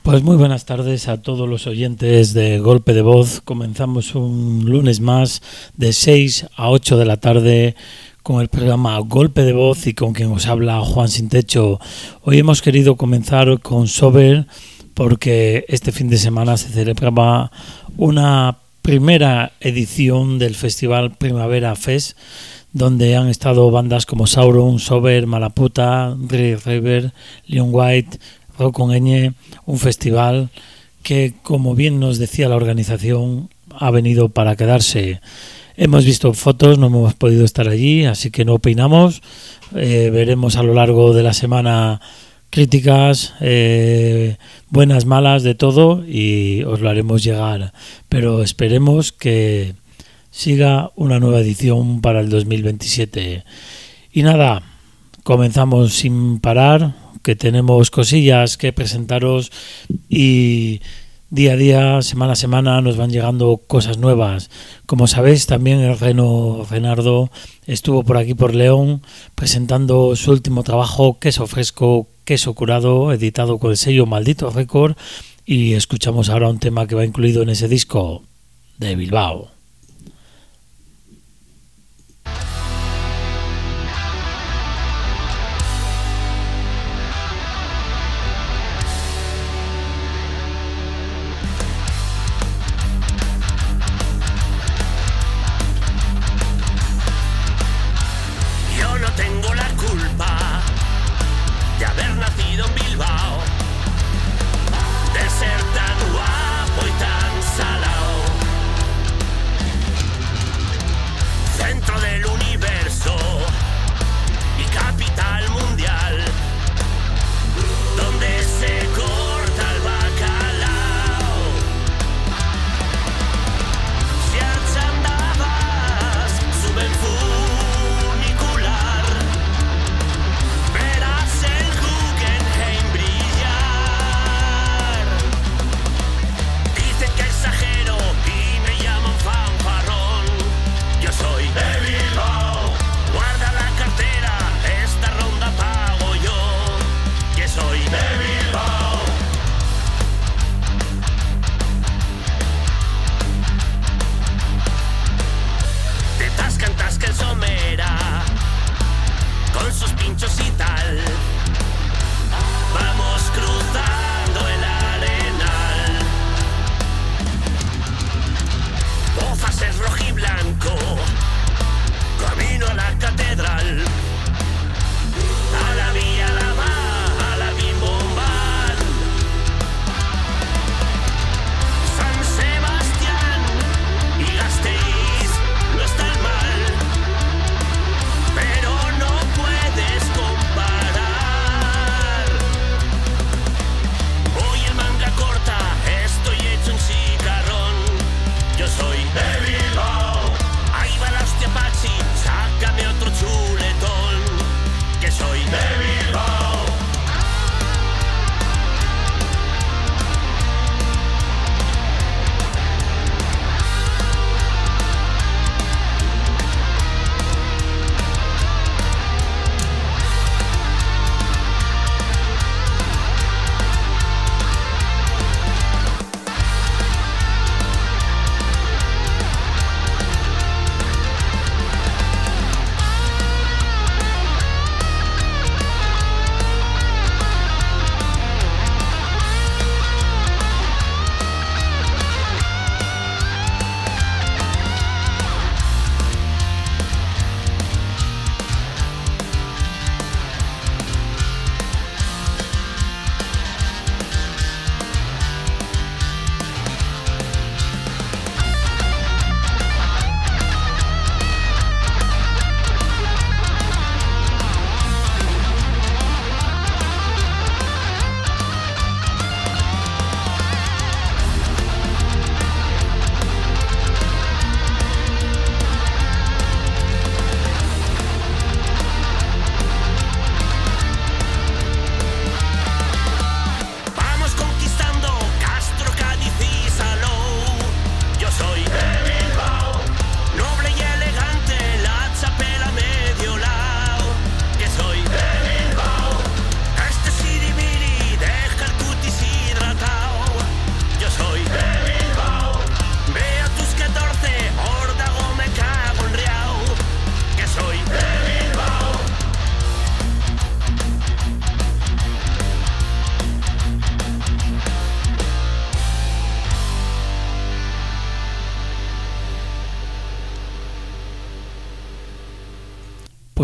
Pues muy buenas tardes a todos los oyentes de Golpe de Voz. Comenzamos un lunes más de 6 a 8 de la tarde con el programa Golpe de Voz y con quien os habla Juan Sin Techo. Hoy hemos querido comenzar con Sober porque este fin de semana se celebraba una primera edición del Festival Primavera Fest, donde han estado bandas como Sauron, Sober, Malaputa, Red River, Leon White, Rock con Ñ, un festival que, como bien nos decía la organización, ha venido para quedarse. Hemos visto fotos, no hemos podido estar allí, así que no opinamos. Veremos a lo largo de la semana críticas, buenas, malas, de todo, y os lo haremos llegar. Pero esperemos que siga una nueva edición para el 2027. Y nada, comenzamos sin parar, que tenemos cosillas que presentaros y día a día, semana a semana nos van llegando cosas nuevas. Como sabéis, también el Renardo estuvo por aquí por León presentando su último trabajo, Queso Fresco, Queso Curado, editado con el sello Maldito Record, y escuchamos ahora un tema que va incluido en ese disco de Bilbao.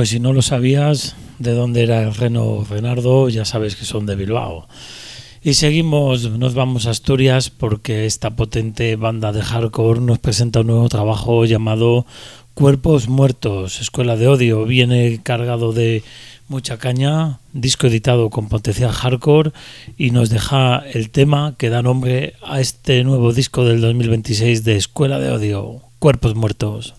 Pues si no lo sabías de dónde era el Reno Renardo, ya sabes que son de Bilbao. Y seguimos, nos vamos a Asturias porque esta potente banda de hardcore nos presenta un nuevo trabajo llamado Cuerpos Muertos, Escuela de Odio. Viene cargado de mucha caña, disco editado con potencial hardcore y nos deja el tema que da nombre a este nuevo disco del 2026 de Escuela de Odio, Cuerpos Muertos.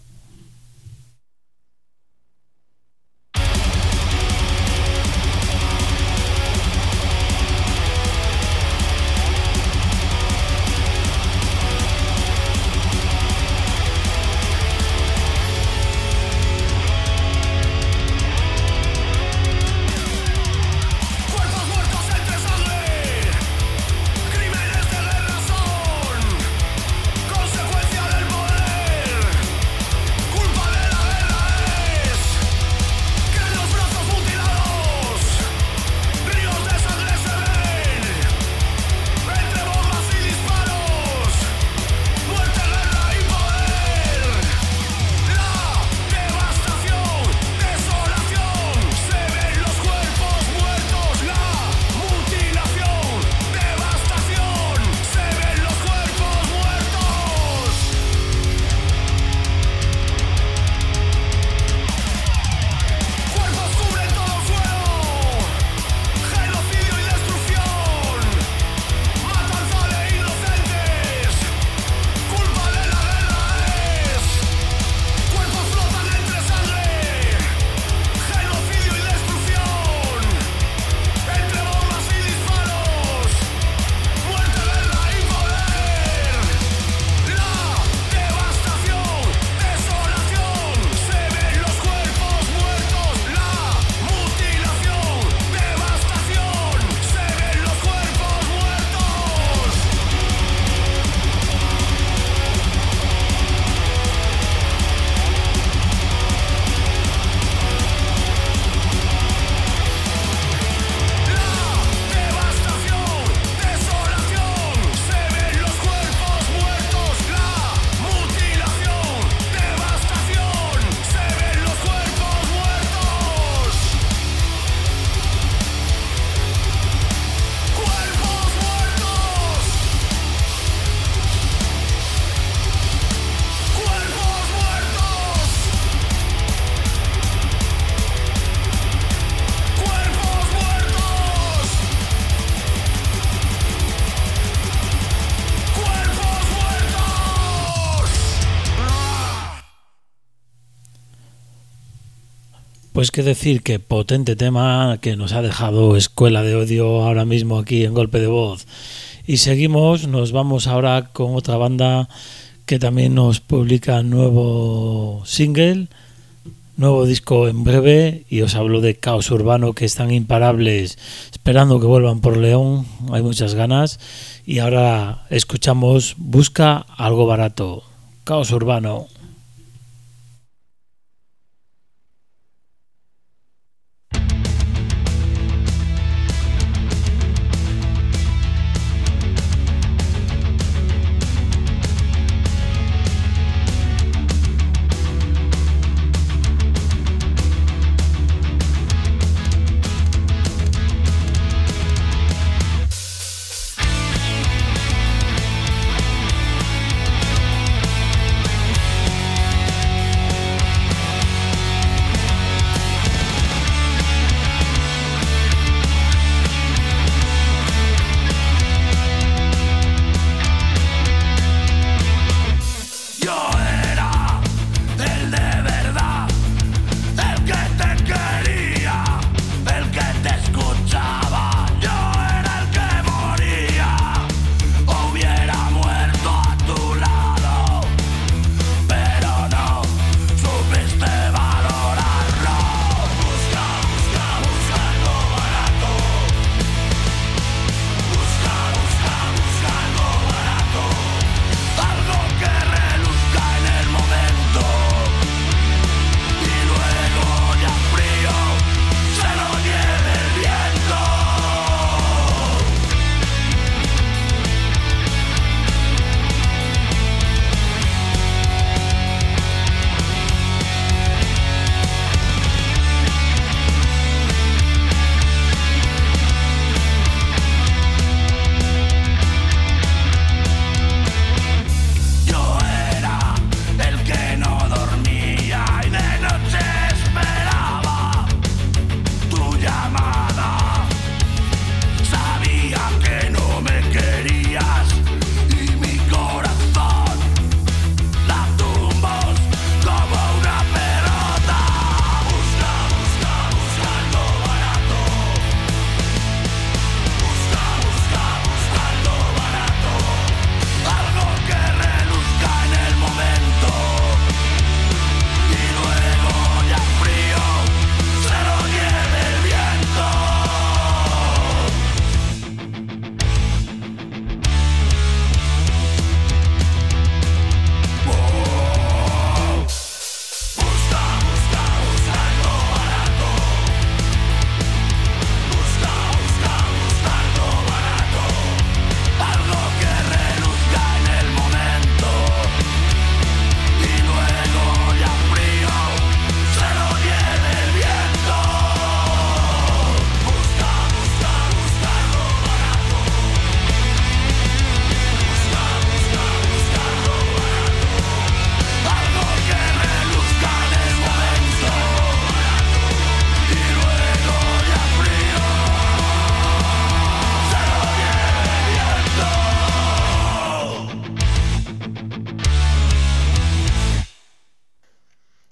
Pues qué decir, que potente tema que nos ha dejado Escuela de Odio ahora mismo aquí en Golpe de Voz. Y seguimos, nos vamos ahora con otra banda que también nos publica nuevo single, nuevo disco en breve, y os hablo de Caos Urbano, que están imparables, esperando que vuelvan por León, hay muchas ganas. Y ahora escuchamos Busca algo barato, Caos Urbano.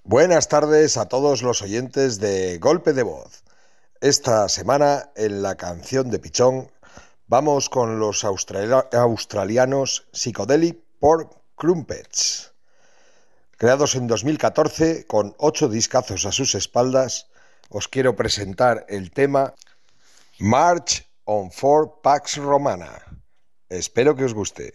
Buenas tardes a todos los oyentes de Golpe de Voz. Esta semana en la canción de Pichón vamos con los australianos Psychedelic Pork Crumpets. Creados en 2014 con 8 discazos a sus espaldas, os quiero presentar el tema March on 4 Pax Romana. Espero que os guste.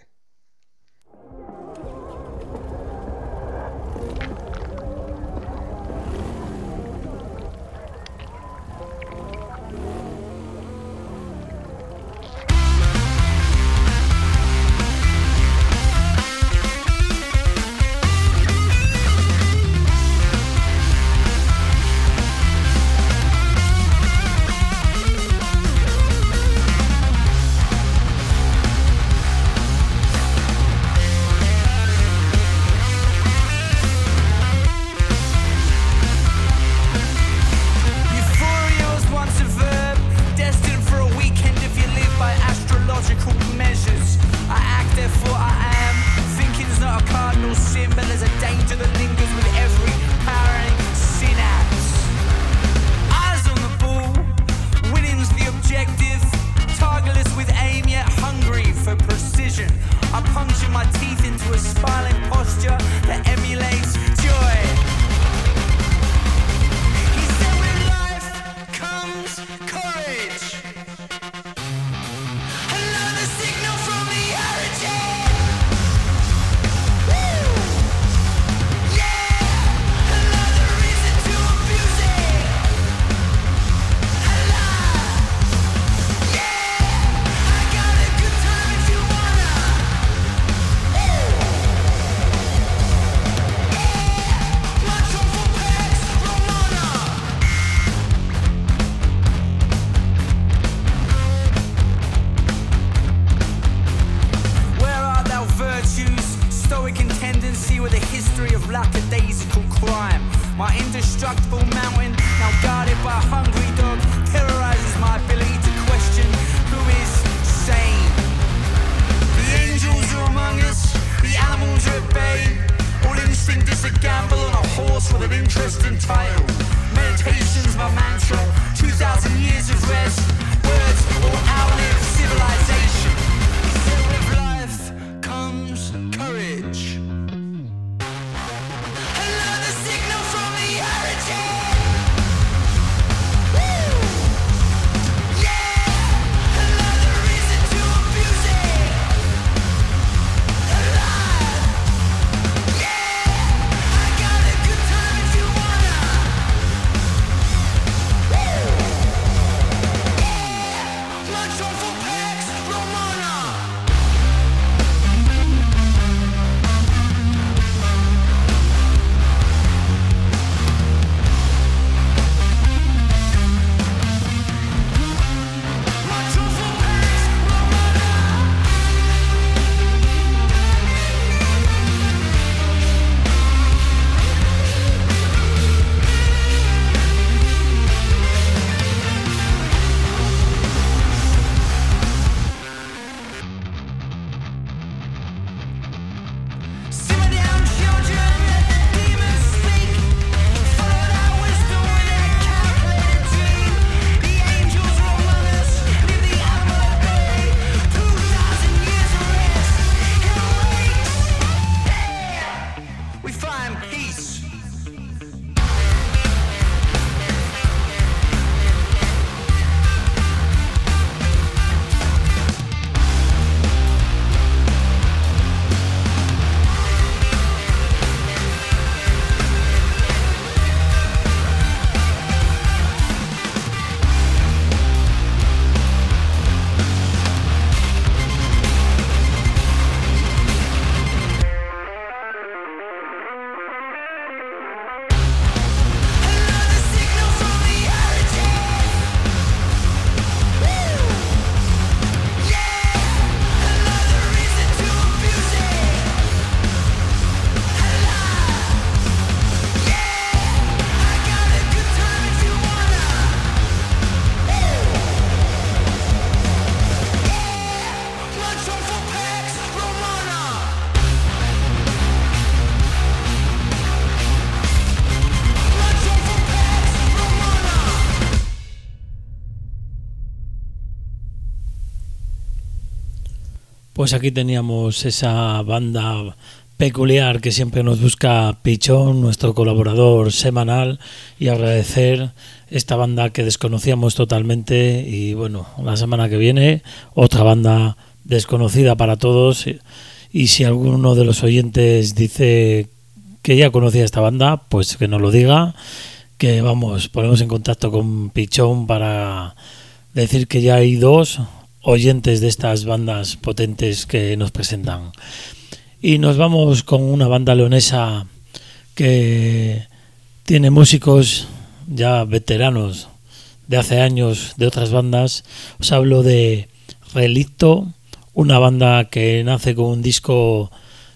Pues aquí teníamos esa banda peculiar que siempre nos busca Pichón, nuestro colaborador semanal, y agradecer esta banda que desconocíamos totalmente. Y bueno, la semana que viene otra banda desconocida para todos, y si alguno de los oyentes dice que ya conocía esta banda, pues que nos lo diga, que vamos, ponemos en contacto con Pichón para decir que ya hay dos oyentes de estas bandas potentes que nos presentan. Y nos vamos con una banda leonesa que tiene músicos ya veteranos de hace años de otras bandas. Os hablo de Relicto, una banda que nace con un disco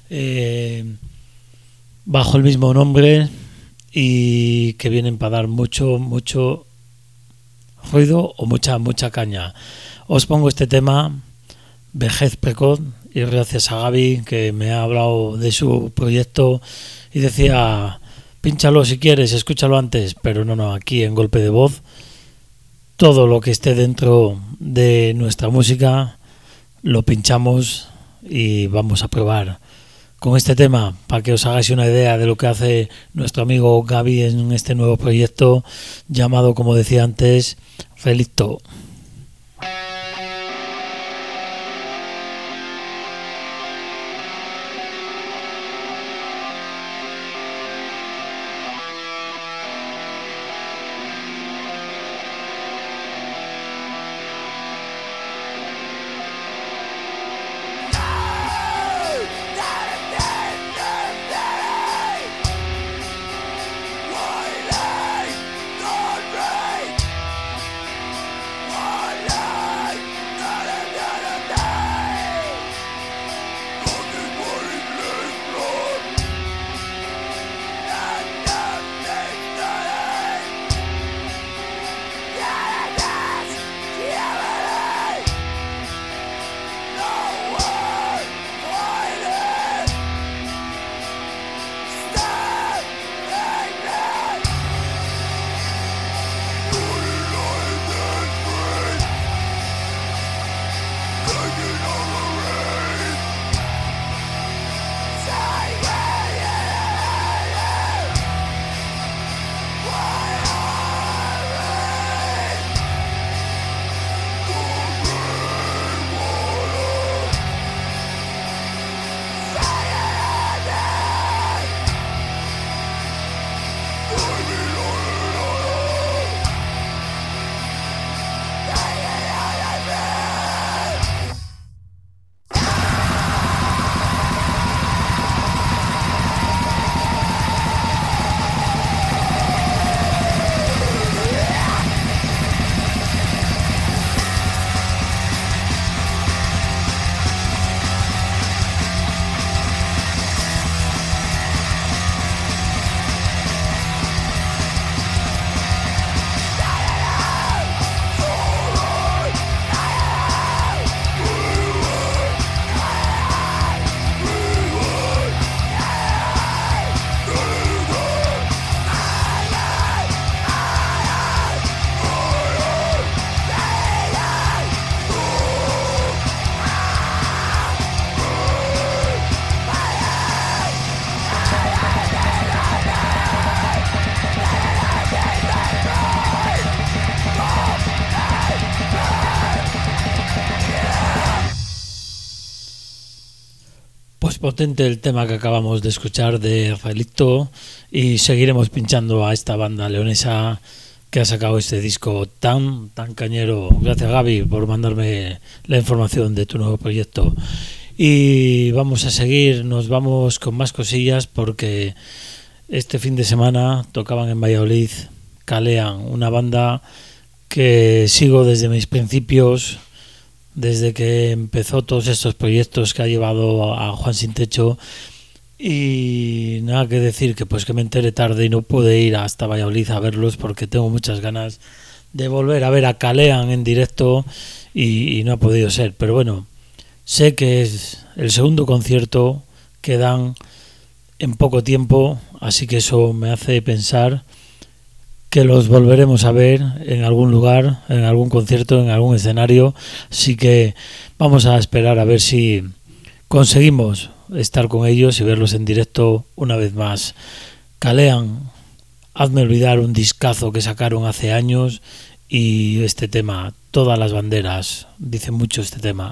bajo el mismo nombre y que vienen para dar mucho ruido o mucha caña. Os pongo este tema, Vejez Precoz, y gracias a Gaby, que me ha hablado de su proyecto y decía, pínchalo si quieres, escúchalo antes, pero no, aquí en Golpe de Voz todo lo que esté dentro de nuestra música lo pinchamos y vamos a probar con este tema para que os hagáis una idea de lo que hace nuestro amigo Gaby en este nuevo proyecto llamado, como decía antes, Relicto. Potente el tema que acabamos de escuchar de Relicto, y seguiremos pinchando a esta banda leonesa que ha sacado este disco tan cañero. Gracias, Gaby, por mandarme la información de tu nuevo proyecto. Y vamos a seguir, nos vamos con más cosillas, porque este fin de semana tocaban en Valladolid Calean, una banda que sigo desde mis principios, desde que empezó todos estos proyectos que ha llevado a Juan Sin Techo. Y nada que decir, que pues que me enteré tarde y no pude ir hasta Valladolid a verlos, porque tengo muchas ganas de volver a ver a Calean en directo y no ha podido ser. Pero bueno, sé que es el segundo concierto que dan en poco tiempo, así que eso me hace pensar que los volveremos a ver en algún lugar, en algún concierto, en algún escenario. Así que vamos a esperar a ver si conseguimos estar con ellos y verlos en directo una vez más. Calean, hazme olvidar, un discazo que sacaron hace años, y este tema, Todas las banderas, dice mucho este tema.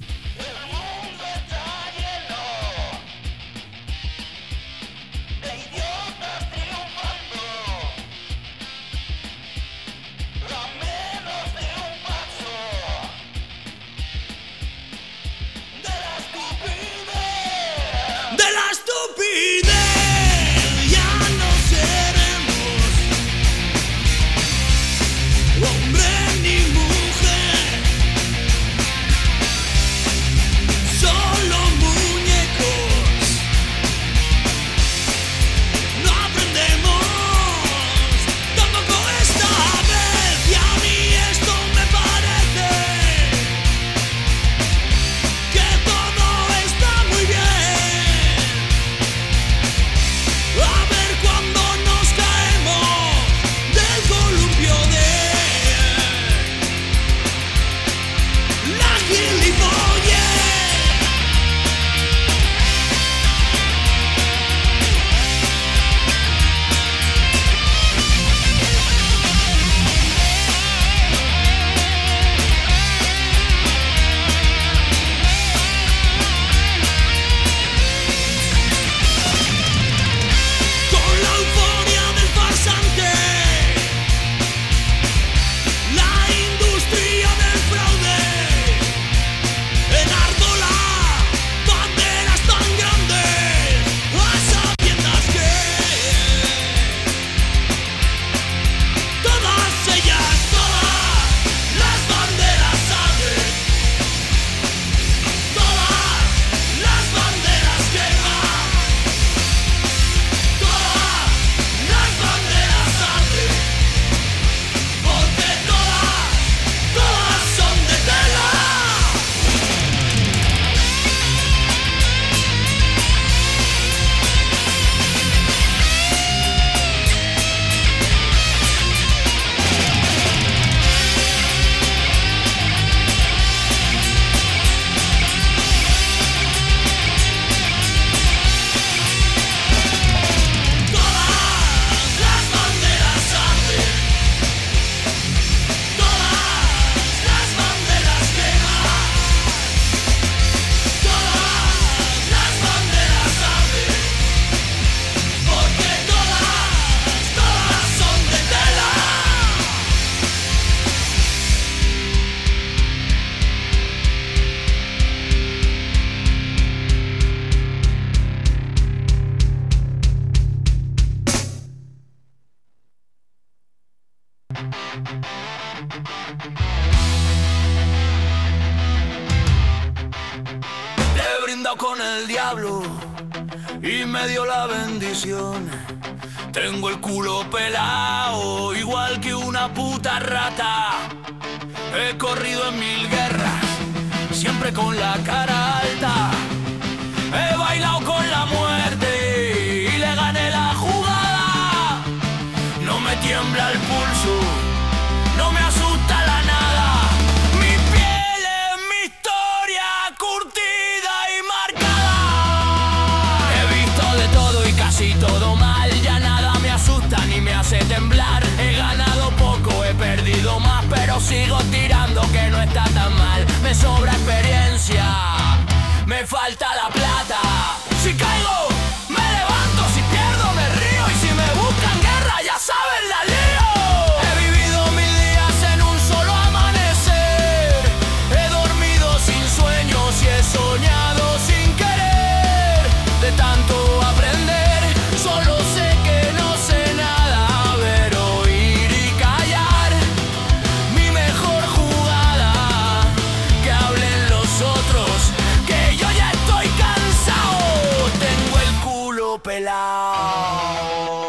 He brindado con el diablo y me dio la bendición. Tengo el culo pelado, igual que una puta rata. He corrido en 1000 guerras, siempre con la cara alta. He bailado con la muerte y le gané la jugada. No me tiembla el pulso, no me asusta la nada. Mi piel es mi historia, curtida y marcada. He visto de todo y casi todo mal, ya nada me asusta ni me hace temblar. He ganado poco, he perdido más, pero sigo tirando que no está tan mal. Me sobra experiencia, me falta la plata. Si caigo, me levanto, si pierdo, me río. Y si me buscan guerra, ya saben la lío. He vivido mis días en un solo amanecer. He dormido sin sueños y he soñado sin querer. De tanto aprender, solo sé que no sé nada. Ver, oír y callar, mi mejor jugada. Que hablen los otros, que yo ya estoy cansado. Tengo el culo pelado.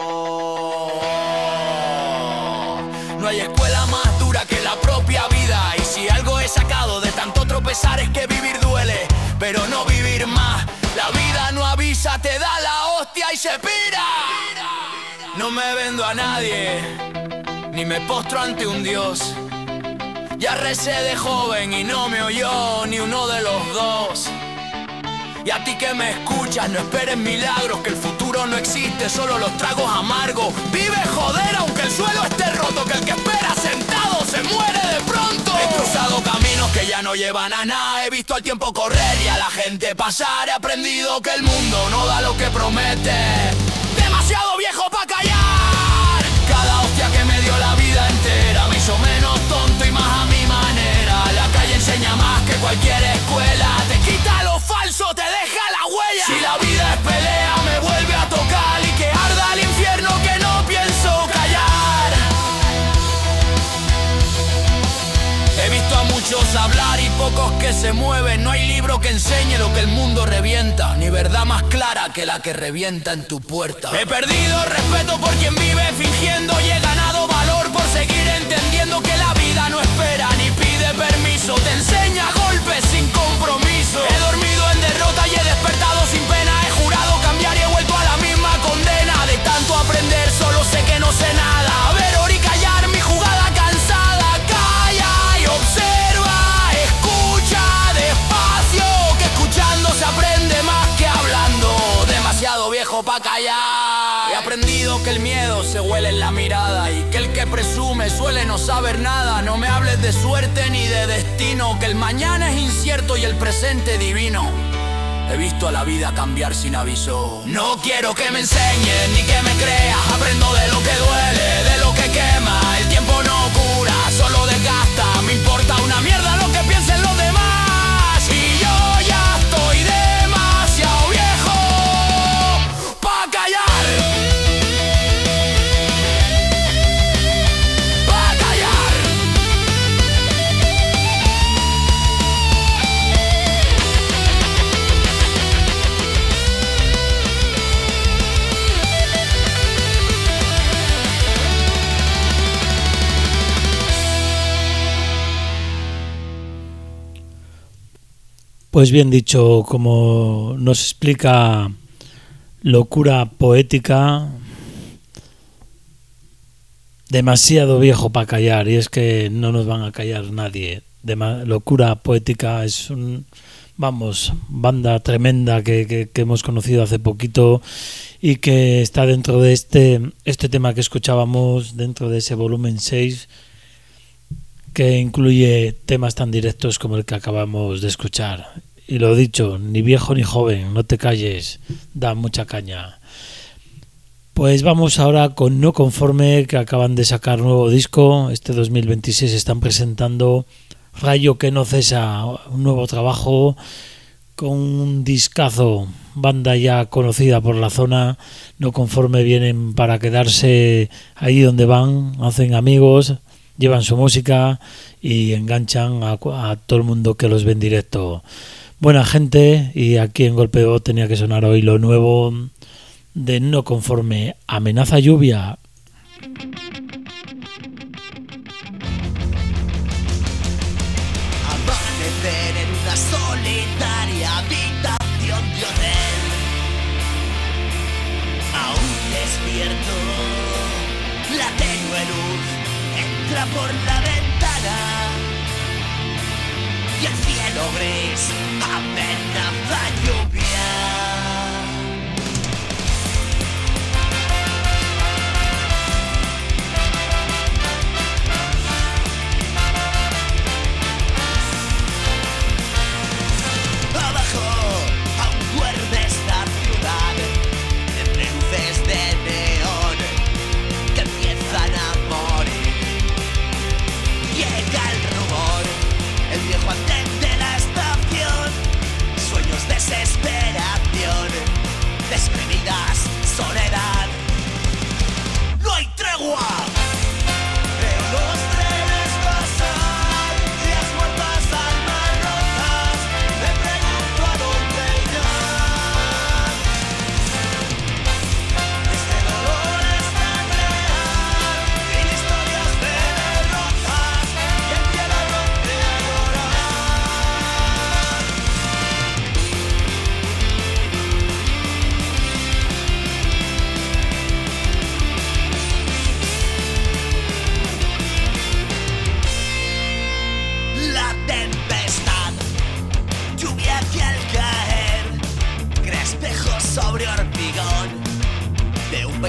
No hay escuela más dura que la propia vida. Y si algo he sacado de tanto tropezar es que vivir duele, pero no vivir más. La vida no avisa, te da la hostia y se pira. No me vendo a nadie, ni me postro ante un dios. Ya recé de joven y no me oyó ni uno de los dos. Y a ti que me escuchas, no esperes milagros, que el futuro no existe, solo los tragos amargos. Vive joder aunque el suelo esté roto, que el que espera sentado se muere de pronto. He cruzado caminos que ya no llevan a nada, he visto al tiempo correr y a la gente pasar. He aprendido que el mundo no da lo que promete, demasiado viejo pa' callar. Cada hostia que me dio la vida entera me hizo menos tonto y más a mi manera. La calle enseña más que cualquier escuela, te quita lo falso, te deja la huella. Si la vida es pelea me vuelve a tocar y que arda el infierno que no pienso callar. He visto a muchos hablar y pocos que se mueven. No hay libro que enseñe lo que el mundo revienta, ni verdad más clara que la que revienta en tu puerta. He perdido respeto por quien vive fingiendo y he ganado valor por seguir entendiendo que la vida no espera ni pide permiso. Te enseña golpes sin compromiso. He dormido en derrota y he despertado sin pena. He jurado cambiar y he vuelto a la misma condena. De tanto aprender solo sé que no sé nada. A ver, orí callar mi jugada cansada. Calla y observa, escucha despacio, que escuchando se aprende más que hablando. Demasiado viejo pa' callar. He aprendido que el miedo se huele en la mirada y que el que presume suele no saber nada. No me hables de suerte ni de destino, que el mañana es incierto y el presente divino. He visto a la vida cambiar sin aviso. No quiero que me enseñes ni que me creas. Aprendo de lo que duele, de lo que quema. El tiempo no cura, solo desgasta. Me importa una mierda lo que piensen los demás. Y yo ya estoy demasiado viejo pa' callar. Pues bien dicho, como nos explica Locura Poética, demasiado viejo para callar, y es que no nos van a callar nadie. Locura Poética es banda tremenda que hemos conocido hace poquito y que está dentro de este tema que escuchábamos, dentro de ese volumen 6, que incluye temas tan directos como el que acabamos de escuchar. Y lo dicho, ni viejo ni joven, no te calles, da mucha caña. Pues vamos ahora con No Conforme, que acaban de sacar nuevo disco. Este 2026 están presentando Rayo que no cesa, un nuevo trabajo con un discazo, banda ya conocida por la zona. No Conforme vienen para quedarse ahí donde van, hacen amigos, llevan su música y enganchan a todo el mundo que los ve en directo. Buena gente, y aquí en Golpe de Voz tenía que sonar hoy lo nuevo de No Conforme, Amenaza Lluvia. Amanecer en una solitaria habitación de hotel, aún despierto, la tenue luz entra por la ventana y el cielo gris amenaza lluvia. Abajo aún duerme esta ciudad, entre luces de neón que empiezan a morir. Llega el rumor, el viejo andén de la estación.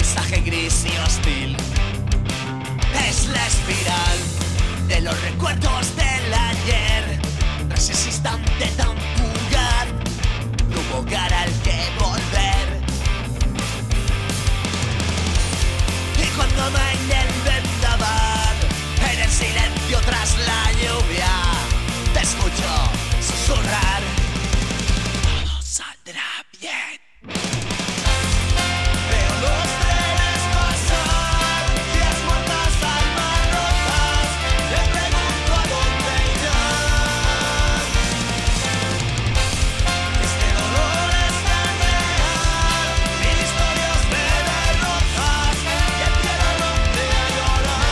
paisaje gris y hostil. Es la espiral de los recuerdos del ayer, tras ese instante tan fugaz, no hubo hogar al que volver. Y cuando no hay el vendaval, en el silencio tras la lluvia, te escucho susurrar: todo saldrá bien. Veo los trenes pasar, días muertas, almas rotas, te pregunto a dónde irán. Este dolor es tan real, mil historias de derrotas, y el cielo rompe a llorar.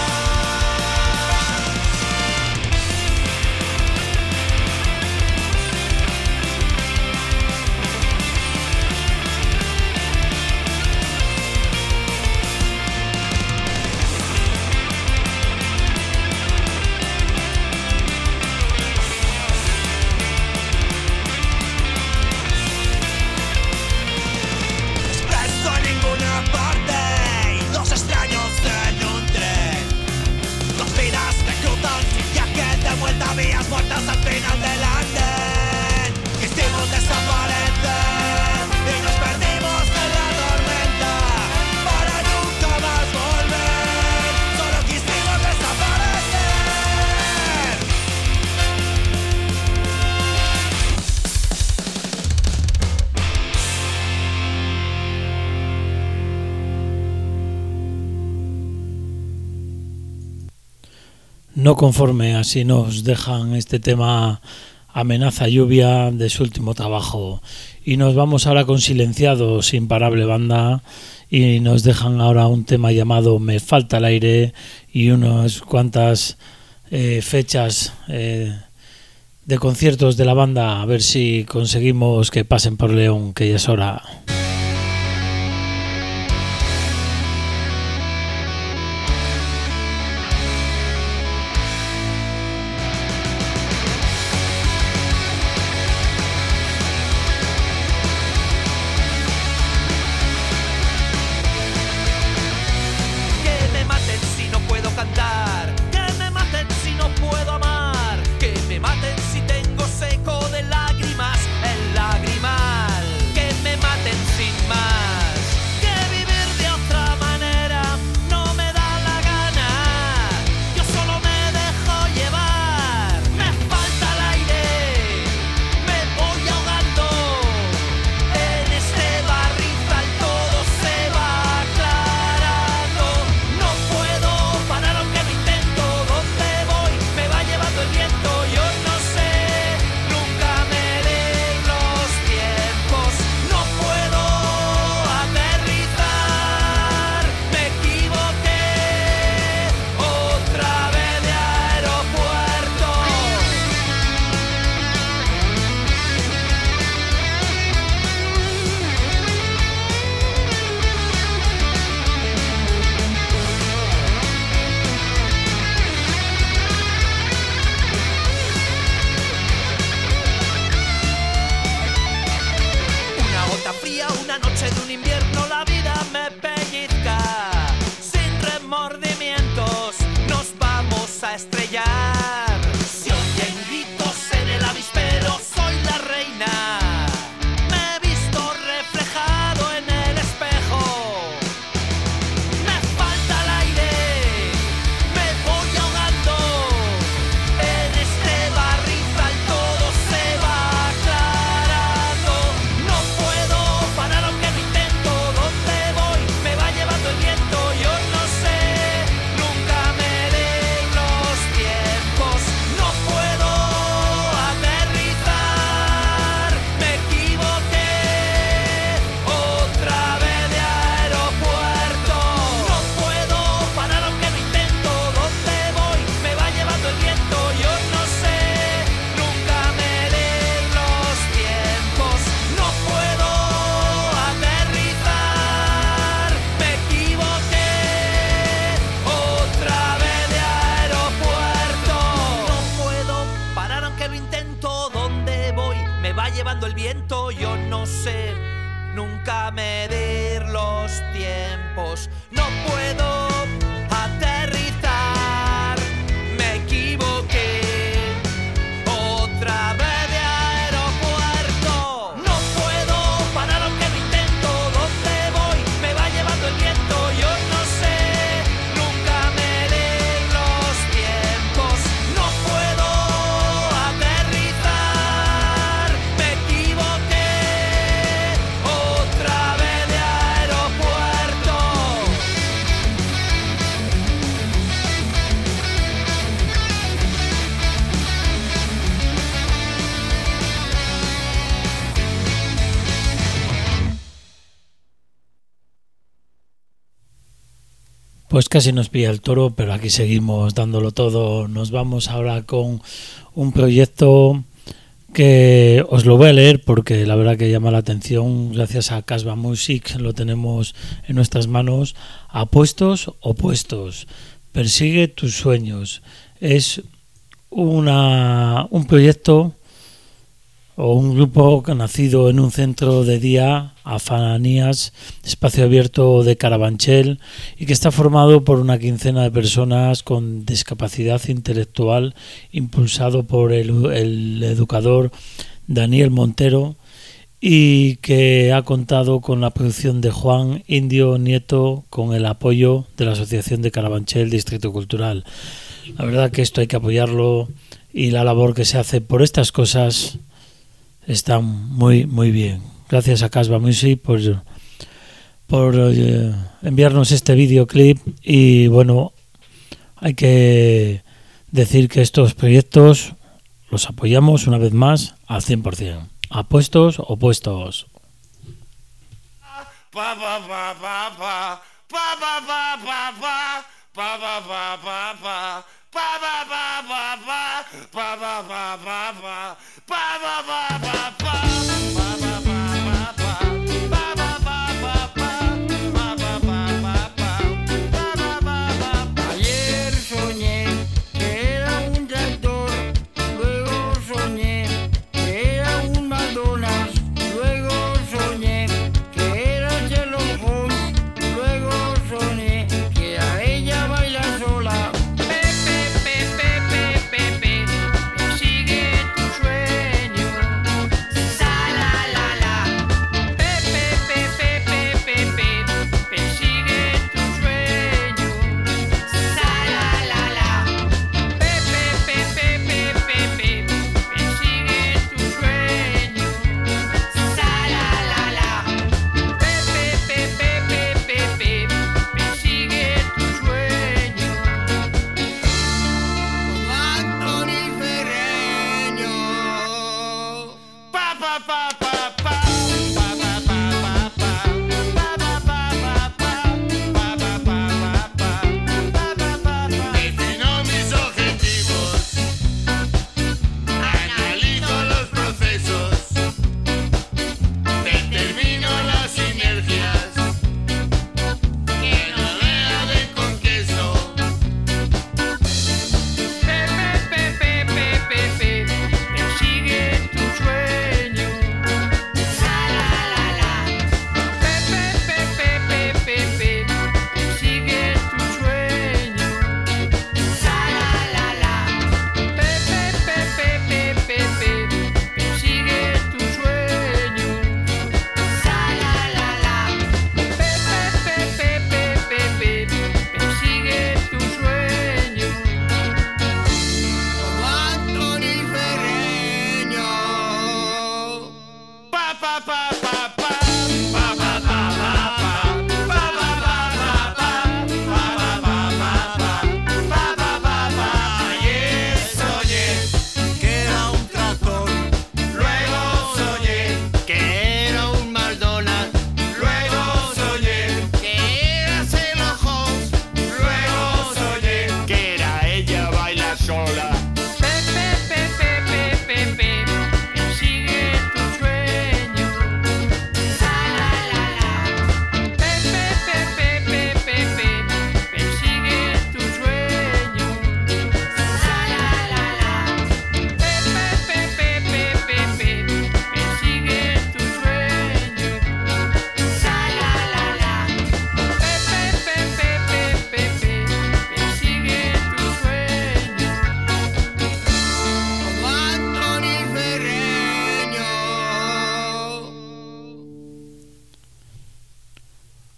Expreso en ninguna parte y dos extraños en un tren. Dos vidas que cruzan sin viaje de vuelta, vías muertas al final del andén. Quisimos desaparecer y nos perdimos en la tormenta para nunca más volver. Solo quisimos desaparecer. No conforme, así nos dejan este tema Amenaza Lluvia de su último trabajo. Y nos vamos ahora con Silenciados, Imparable Banda, y nos dejan ahora un tema llamado Me Falta el Aire y unas cuantas fechas de conciertos de la banda, a ver si conseguimos que pasen por León, que ya es hora. Que me maten si no puedo cantar, que me maten si no puedo amar, que me maten si tengo seco de lágrimas el lagrimal, que me maten sin más, que vivir de otra manera no me da la gana, yo solo me dejo llevar, me falta el aire, me voy ahogando, en este barrizal todo se va aclarando, no puedo parar aunque lo intento, donde voy me va llevando el viento, yo no sé, nunca me den los tiempos, no puedo aterrizar, me equivoqué otra vez de aeropuerto. Una gota fría, una noche de un invierno, la vida me pellizca. Sin remordimientos, nos vamos a estrellar. Se oyen gritos en el avispero, soy la reina. Me he visto reflejado en el espejo. Me falta el aire, me voy ahogando. En este barrizal todo se va aclarando. No puedo parar aunque lo intento. ¿Dónde voy? Me va llevando el viento. Yo no sé, nunca me den los tiempos. No puedo aterrizar. Me equivoqué otra vez de aeropuerto. No puedo parar aunque lo intento. ¿Dónde voy? Me va llevando el viento. Yo no sé, nunca me den los tiempos. No puedo aterrizar. Me equivoqué otra vez de aeropuerto. No puedo parar aunque lo intento. ¿Dónde voy? Me va llevando el viento. Yo no sé, nunca medir los tiempos. No puedo aterrizar, me equivoqué otra vez de aeropuerto. No puedo parar aunque lo intento, ¿dónde voy? Me va llevando el viento, yo no sé nunca medir los tiempos. No puedo aterrizar, me equivoqué otra vez de aeropuerto. Pues casi nos pilla el toro, pero aquí seguimos dándolo todo. Nos vamos ahora con un proyecto que os lo voy a leer porque la verdad que llama la atención. Gracias a Casbah Music lo tenemos en nuestras manos. Apuestos opuestos. Persigue tus sueños. Es un proyecto o un grupo que ha nacido en un centro de día, Afananías, espacio abierto de Carabanchel, y que está formado por una quincena de personas con discapacidad intelectual, impulsado por el educador Daniel Montero, y que ha contado con la producción de Juan Indio Nieto, con el apoyo de la Asociación de Carabanchel Distrito Cultural. La verdad que esto hay que apoyarlo, y la labor que se hace por estas cosas está muy muy bien. Gracias a Casbah Music por enviarnos este videoclip. Y bueno, hay que decir que estos proyectos los apoyamos una vez más al 100%. Apuestos opuestos. Ayer soñé que era un tractor, luego soñé que era un McDonald's, luego soñé que era Sherlock Holmes, luego soñé que a ella baila sola. Sigue tu sueño. Sa la la la. Sigue tu sueño. Sa la la la. Sigue tu sueño. Sa la la la. Sigue tu sueño. Con Anthony Ferreño. Defino mis objetivos, analizo los procesos, determino las sinergias, que no vea de con queso. Sigue tu sueño. Sa la la la. Sigue tu sueño. Sa la la la. Sigue tu sueño. Sa la la la. Sigue tu sueño. Como Anthony Ferreño. Ayer soñé que era un tractor, luego soñé que era un McDonald's, luego soñé que era Sherlock Holmes, luego soñé que era ella baila sola. Sigue tu sueño.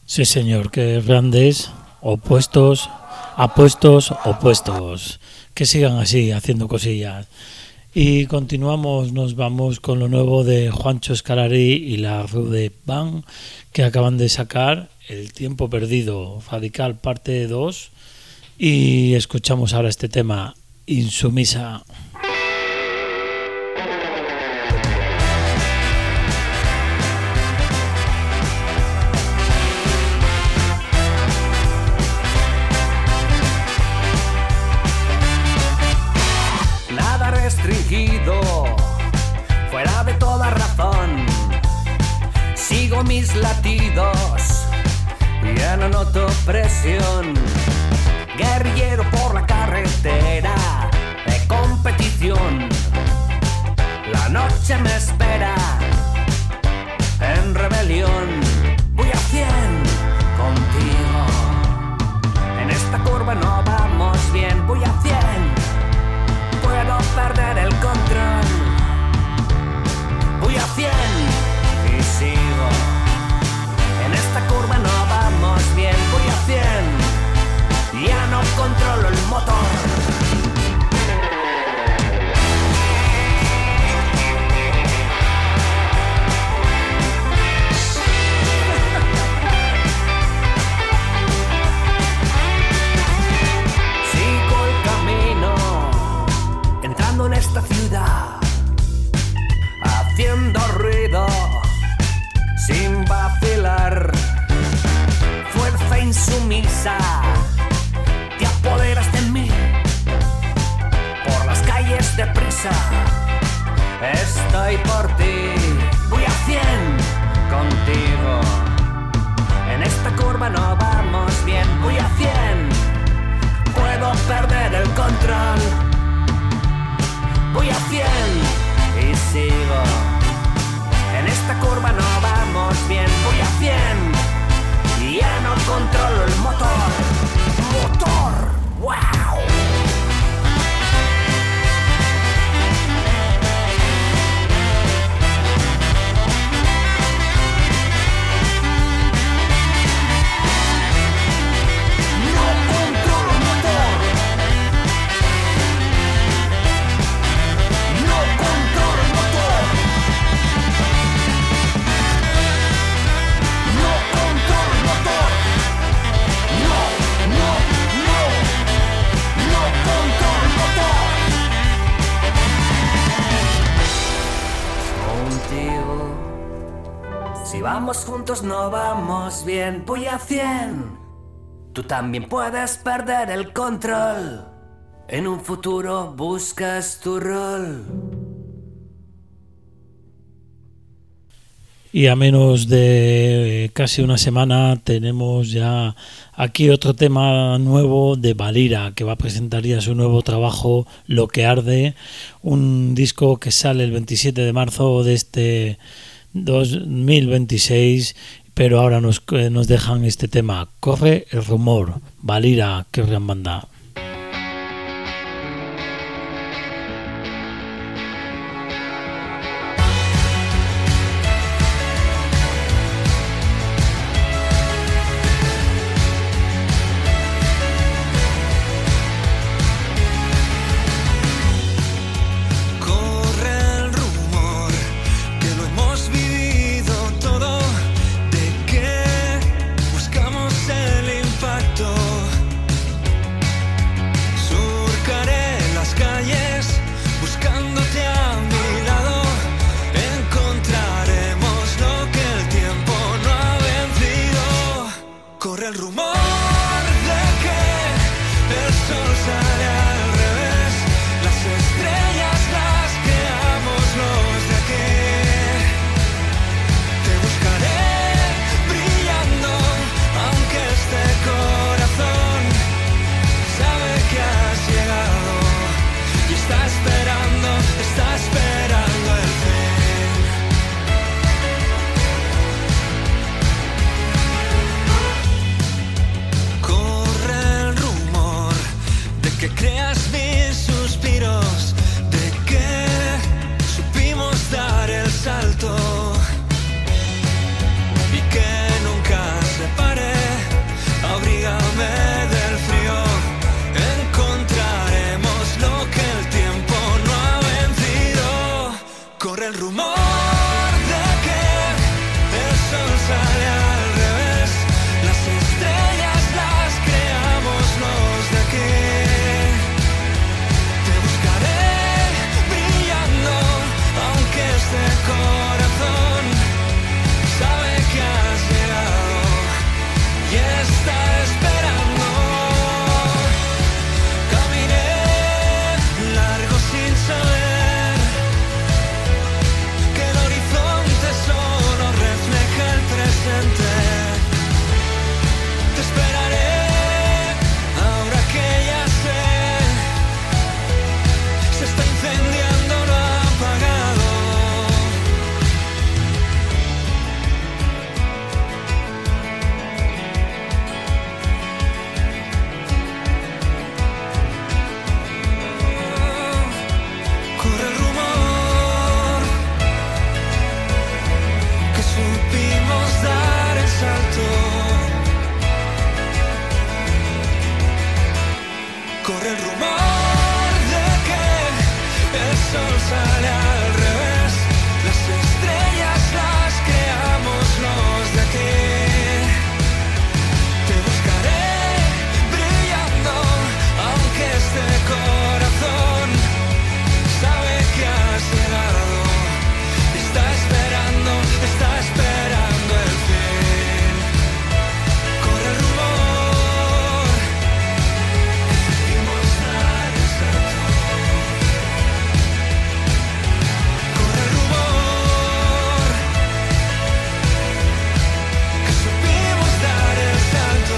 Sí, señor, que grandes, opuestos, apuestos, opuestos. Que sigan así, haciendo cosillas. Y continuamos, nos vamos con lo nuevo de Juancho Escalari y la Rude Band, que acaban de sacar El tiempo perdido, Radical parte 2. Y escuchamos ahora este tema, Insumisa. Restringido, fuera de toda razón, sigo mis latidos, ya no noto presión, guerrillero por la carretera, de competición, la noche me espera, en rebelión, voy a 100 contigo, en esta curva no vamos bien, voy a 100. Puedo perder el control. Voy a 100 y sigo. En esta curva no vamos bien. Voy a 100. Ya no controlo el motor. En esta ciudad, haciendo ruido, sin vacilar, fuerza insumisa, te apoderas de mí, por las calles deprisa, estoy por ti, voy a 100 contigo, en esta curva no vamos bien, voy a 100, puedo perder el control. Voy a 100 y sigo. En esta curva no vamos bien. Voy a 100 y ya no controlo el motor. ¡Motor! ¡Wow! Si vamos juntos no vamos bien, voy a 100. Tú también puedes perder el control. En un futuro buscas tu rol. Y a menos de casi una semana tenemos ya aquí otro tema nuevo de Valira, que va a presentar ya su nuevo trabajo, Lo que arde, un disco que sale el 27 de marzo de este 2026, pero ahora nos dejan este tema, Corre el rumor, Valira, que gran banda. Buscamos el impacto supimos dar el salto. Corre el rumor de que el sol sale al revés. Las estrellas las creamos los de aquí. Te buscaré brillando, aunque este corazón sabe que has llegado. Está esperando el fin. Corre el rumor que supimos dar el salto. Corre el rumor que supimos dar el salto.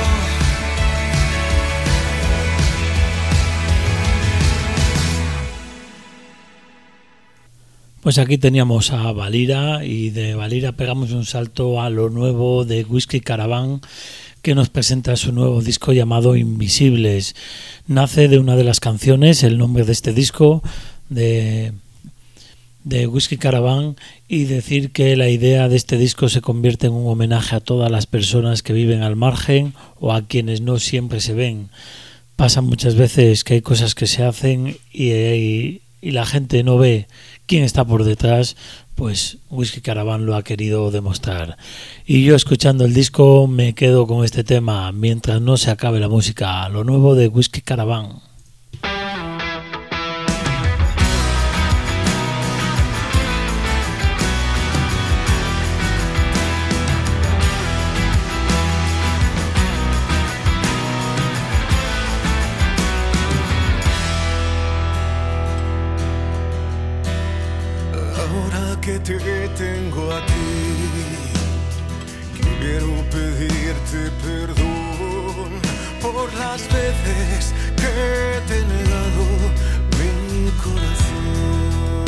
Pues aquí teníamos a Valira y de Valira pegamos un salto a lo nuevo de Whisky Caravan, que nos presenta su nuevo disco llamado Invisibles. Nace de una de las canciones, el nombre de este disco de Whisky Caravan, y decir que la idea de este disco se convierte en un homenaje a todas las personas que viven al margen o a quienes no siempre se ven. Pasa muchas veces que hay cosas que se hacen y la gente no ve quién está por detrás, pues Whisky Caravan lo ha querido demostrar. Y yo, escuchando el disco, me quedo con este tema mientras no se acabe la música, lo nuevo de Whisky Caravan. Que te tengo aquí, quiero pedirte perdón por las veces que te he negado mi corazón.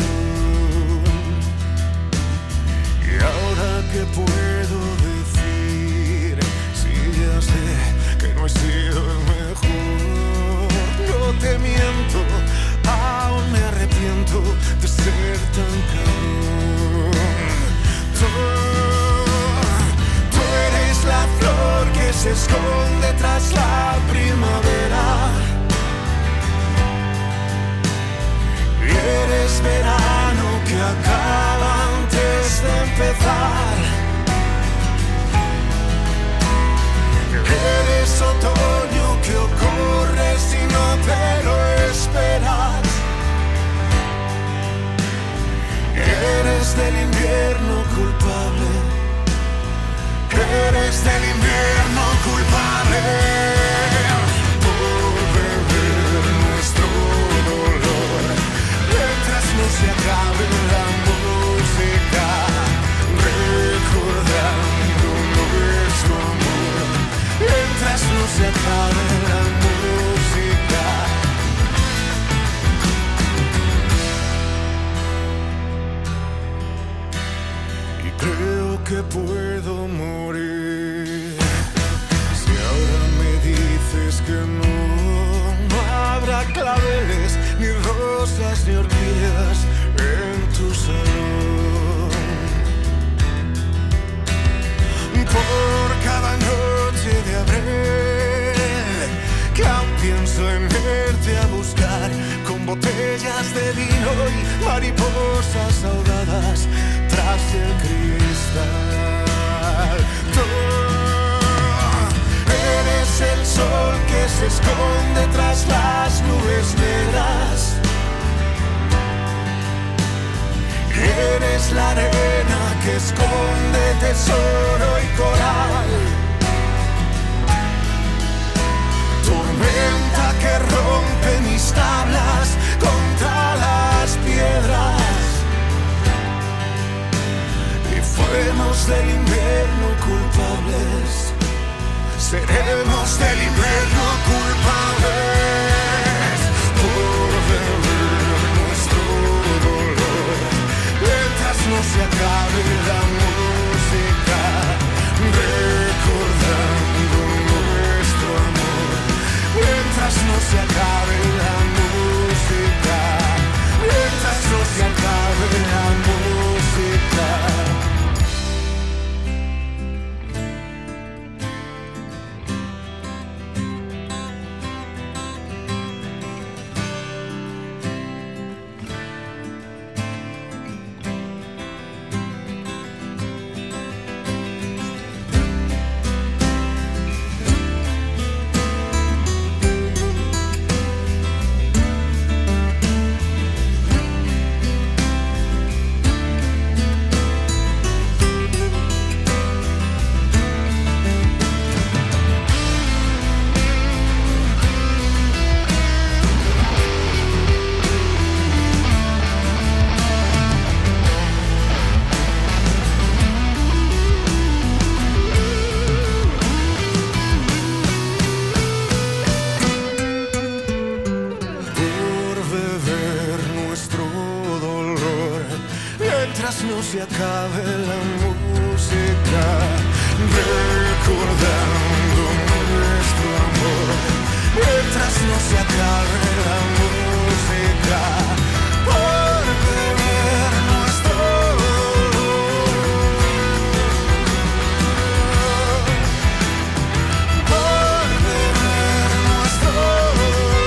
Y ahora que puedo decir, si ya sé que no he sido el mejor, no te miento, aún me arrepiento de ser tan cabrón. Tú eres la flor que se esconde tras la primavera. Y eres verano que acaba antes de empezar. Eres otoño que ocurre si no te lo esperas. Eres del invierno culpable. Eres del invierno culpable. Por beber nuestro dolor, mientras no se acabe la música, recordando nuestro amor, mientras no se acabe la música. Creo que puedo morir si ahora me dices que no habrá claveles, ni rosas, ni orquídeas en tu salón. Por cada noche de abril que aún pienso en irte a buscar con botellas de vino y mariposas ahogadas tras el cristal. Tú eres el sol que se esconde tras las nubes negras. Eres la arena que esconde tesoro y coral. Tormenta que rompe mis tablas contra las piedras. Y fuimos del invierno culpables. Seremos del invierno culpables por beber nuestro dolor, mientras no se acabe la música, recordando nuestro amor, mientras no se acabe la música, mientras no se acabe la música. se acabe la música, recordando nuestro amor, mientras no se acabe la música, por beber nuestro dolor, por beber nuestro dolor.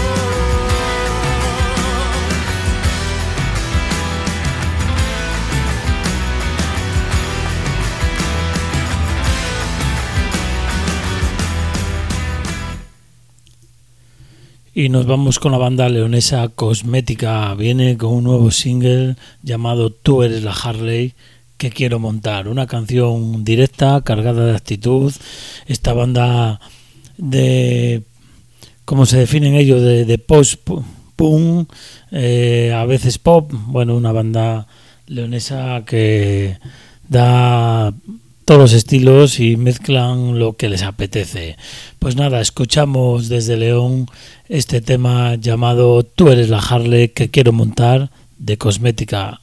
Y nos vamos con la banda leonesa Cosmética. Viene con un nuevo single llamado Tú eres la Harley que quiero montar. Una canción directa, cargada de actitud. Esta banda de, ¿cómo se definen ellos? De post-punk, a veces pop. Bueno, una banda leonesa que da todos los estilos y mezclan lo que les apetece. Pues nada, escuchamos desde León este tema llamado Tú eres la Harley que quiero montar, de Cosmética.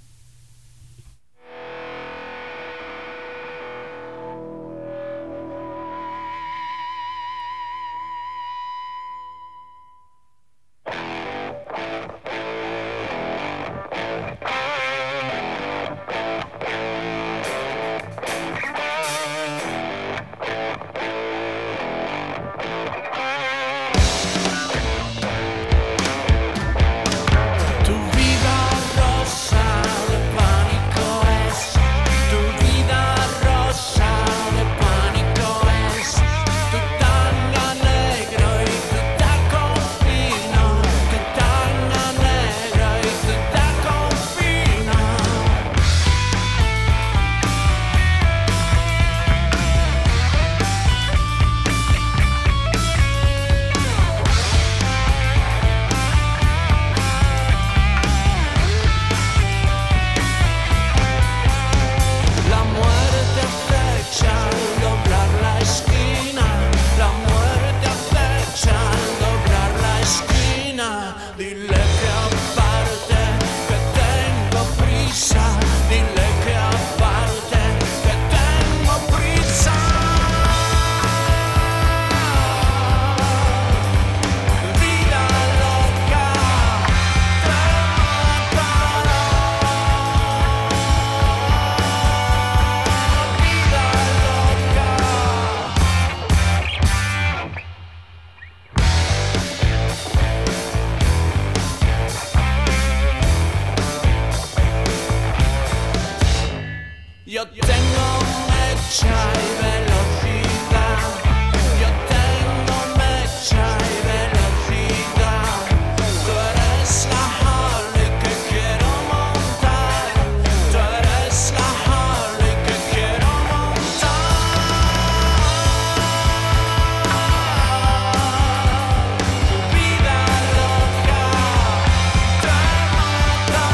Yo tengo mecha y velocidad. Yo tengo mecha y velocidad. Tú eres la Harley que quiero montar. Tú eres la Harley que quiero montar. Tu vida loca te matará.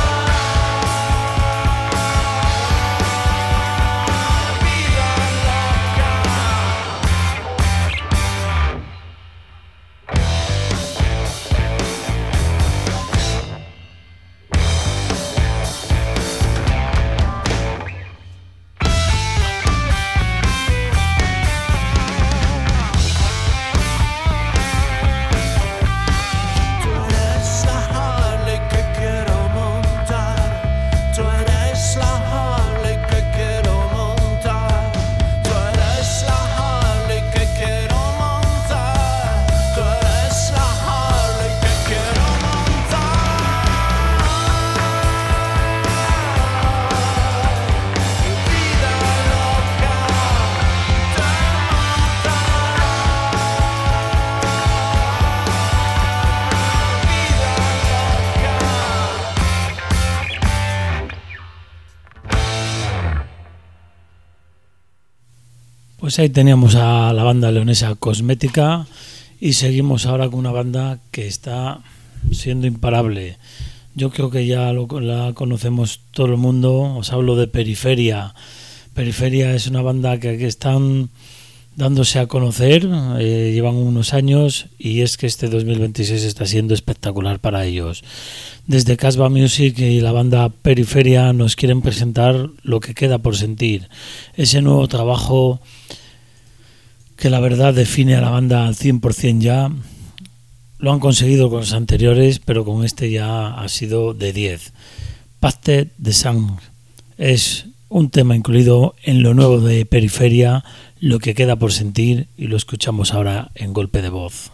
Pues ahí teníamos a la banda leonesa Cosmética y seguimos ahora con una banda que está siendo imparable. Yo creo que ya la conocemos todo el mundo. Os hablo de Periferia. Periferia es una banda que están dándose a conocer, llevan unos años y es que este 2026 está siendo espectacular para ellos. Desde Casbah Music y la banda Periferia nos quieren presentar Lo que queda por sentir, ese nuevo trabajo que la verdad define a la banda al 100% ya. Lo han conseguido con los anteriores, pero con este ya ha sido de 10. Pacte de Sang es un tema incluido en lo nuevo de Periferia, Lo que queda por sentir, y lo escuchamos ahora en Golpe de Voz.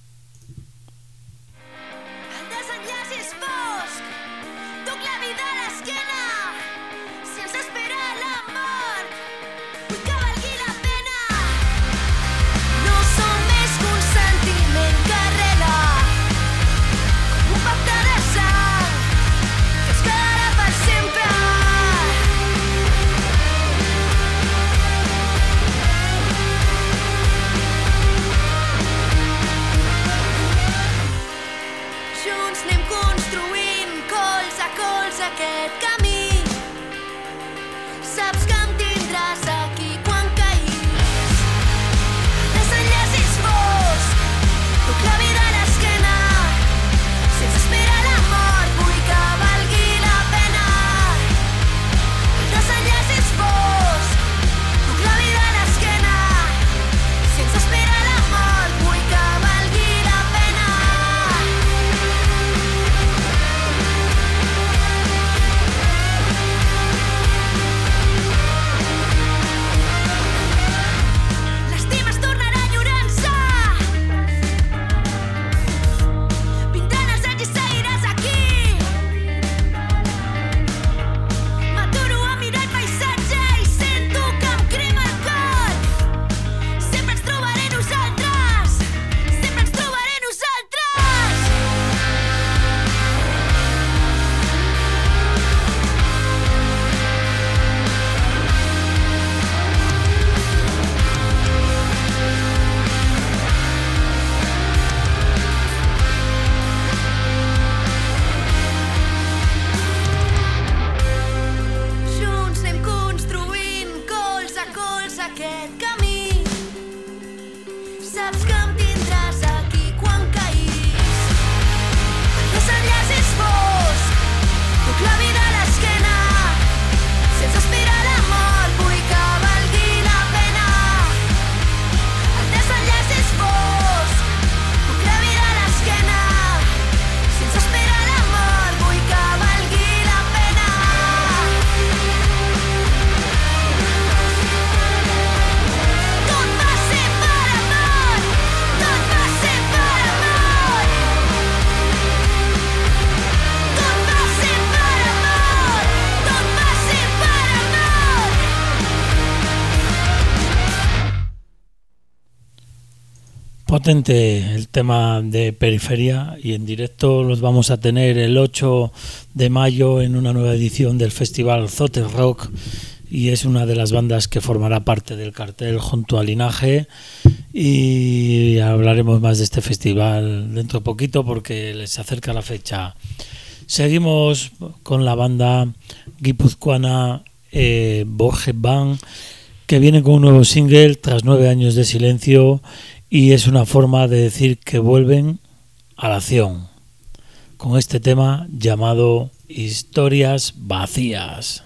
Potente el tema de Periferia, y en directo los vamos a tener el 8 de mayo en una nueva edición del festival Zote Rock, y es una de las bandas que formará parte del cartel junto a Linaje, y hablaremos más de este festival dentro de poquito porque les acerca la fecha. Seguimos con la banda guipuzcoana Borges Band, que viene con un nuevo single tras 9 años de silencio, y es una forma de decir que vuelven a la acción con este tema llamado Historias Vacías.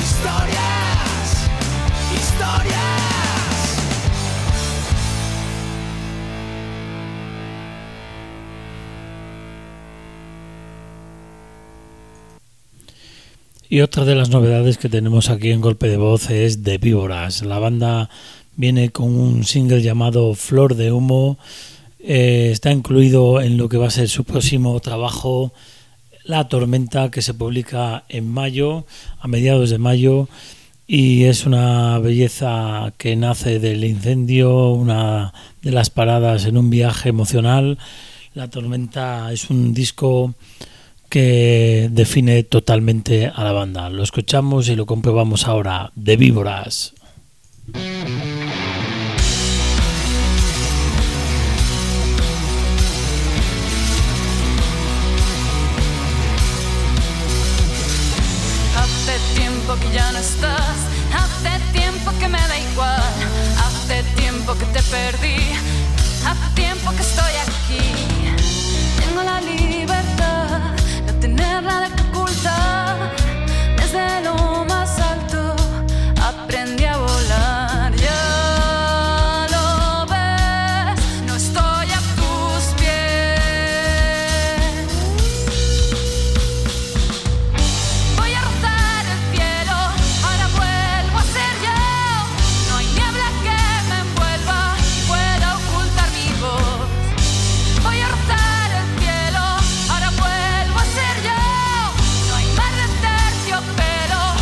Y otra de las novedades que tenemos aquí en Golpe de Voz es de Víboras. La banda viene con un single llamado Flor de Humo. Está incluido en lo que va a ser su próximo trabajo, La Tormenta, que se publica en mayo, a mediados de mayo. Y es una belleza que nace del incendio, una de las paradas en un viaje emocional. La Tormenta es un disco que define totalmente a la banda. Lo escuchamos y lo comprobamos ahora, de Víboras. Hace tiempo que ya no estás, hace tiempo que me da igual, hace tiempo que te perdí, hace tiempo que estoy aquí. Tengo la libertad, no tener nada que ocultar. Desde lo más alto aprendí a volar. Ya lo ves, no estoy a tus pies. Voy a rozar el cielo, ahora vuelvo a ser yo. No hay niebla que me envuelva y pueda ocultar mi voz. Voy a rozar el cielo, ahora vuelvo a ser yo. No hay mar de terciopelo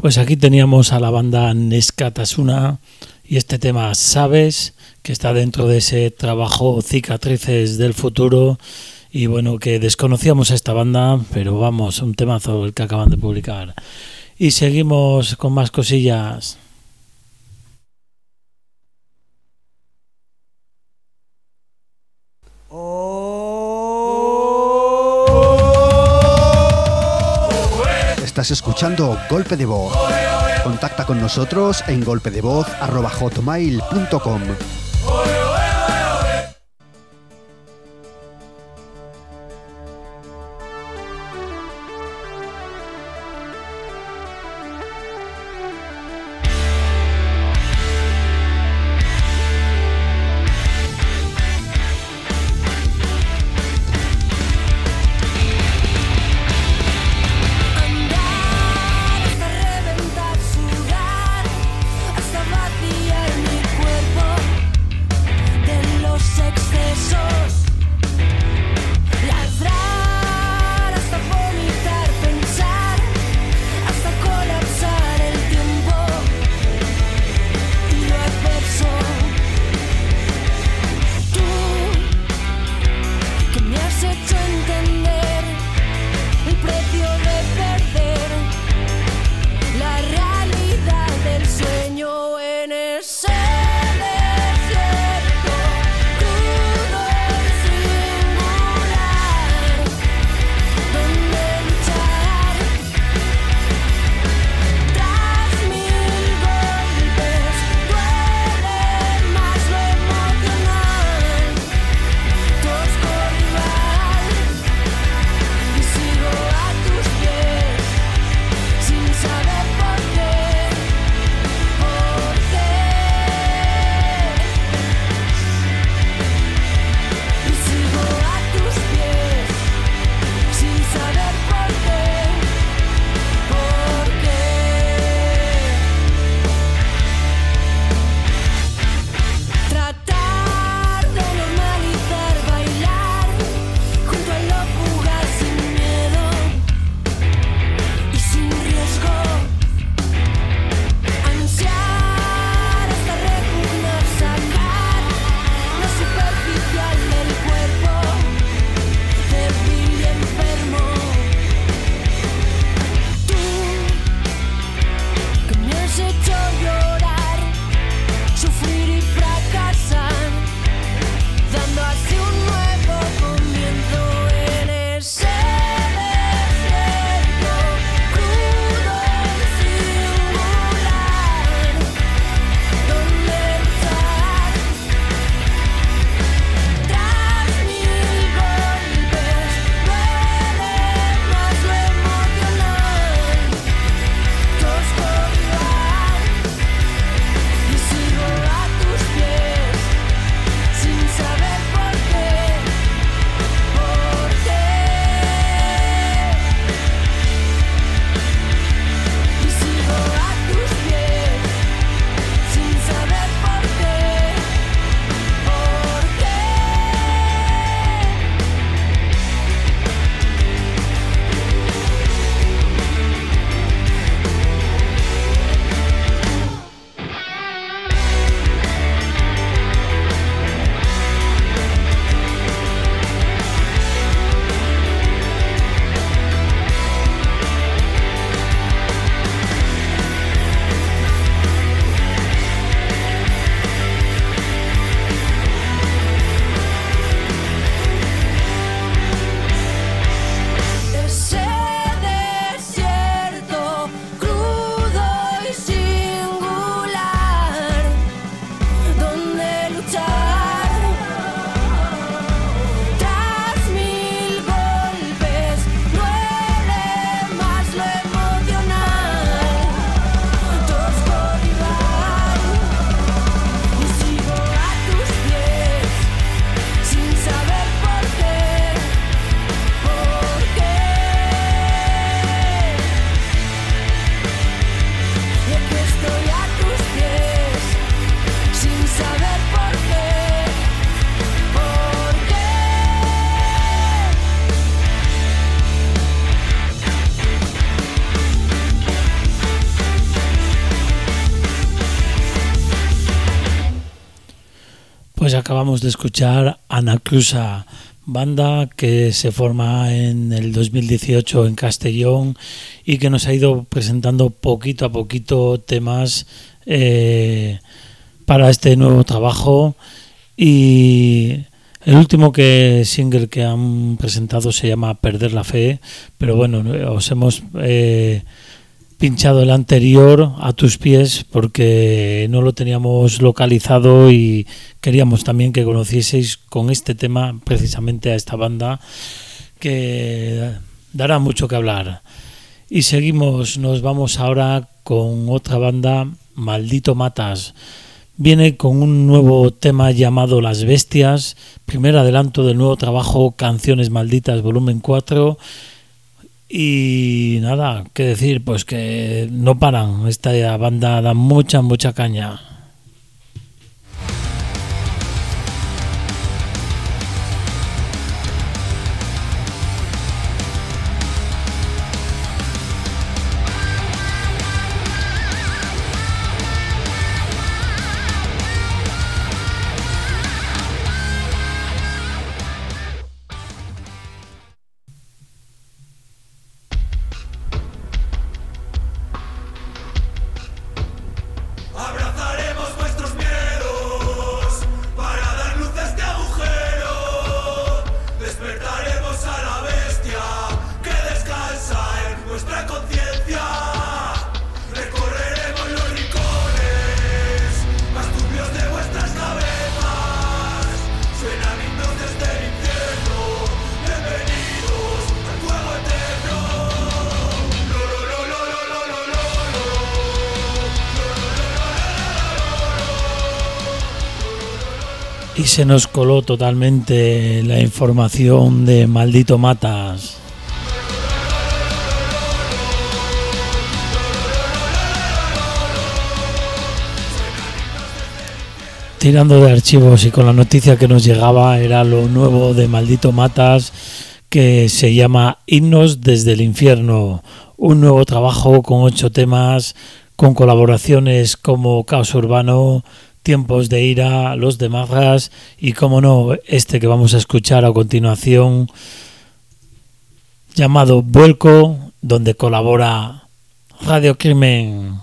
Pues aquí teníamos a la banda Neskatasuna y este tema Sabes, que está dentro de ese trabajo Cicatrices del Futuro. Y bueno, que desconocíamos a esta banda, pero vamos, un temazo el que acaban de publicar. Y seguimos con más cosillas. Estás escuchando Golpe de Voz. Contacta con nosotros en golpedevoz@hotmail.com. Hasta reventar, sudar, hasta vaciar mi cuerpo. Pues acabamos de escuchar Anaclusa, banda que se forma en el 2018 en Castellón y que nos ha ido presentando poquito a poquito temas para este nuevo trabajo. Y el último single que han presentado se llama Perder la Fe, pero bueno, os hemos pinchado el anterior a tus pies porque no lo teníamos localizado y queríamos también que conocieseis con este tema precisamente a esta banda que dará mucho que hablar. Y seguimos, nos vamos ahora con otra banda, Maldito Matas. Viene con un nuevo tema llamado Las Bestias, primer adelanto del nuevo trabajo Canciones Malditas volumen 4. Y nada, qué decir, pues que no paran, esta banda da mucha caña. Y se nos coló totalmente la información de Maldito Matas. Tirando de archivos y con la noticia que nos llegaba era lo nuevo de Maldito Matas, que se llama Himnos desde el Infierno, un nuevo trabajo con 8 temas, con colaboraciones como Caos Urbano, Tiempos de Ira, Los de Marras y, como no, este que vamos a escuchar a continuación, llamado Vuelco, donde colabora Radio Crimen.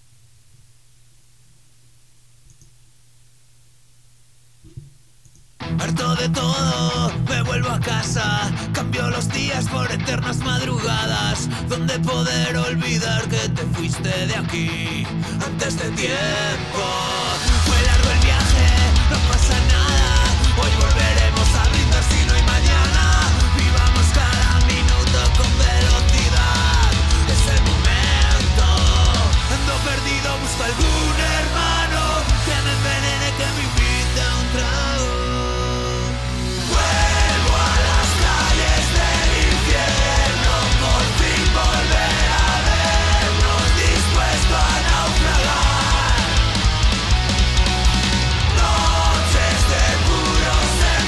Harto de todo, me vuelvo a casa. Cambio los días por eternas madrugadas, donde poder olvidar que te fuiste de aquí antes de tiempo. Fue largo el viaje, no pasa nada. Hoy volveremos a brindar si no hay mañana. Vivamos cada minuto con velocidad. Es el momento. Ando perdido, busco algún hermano que me envenene, que me invite a un trago. Noches de puro ser.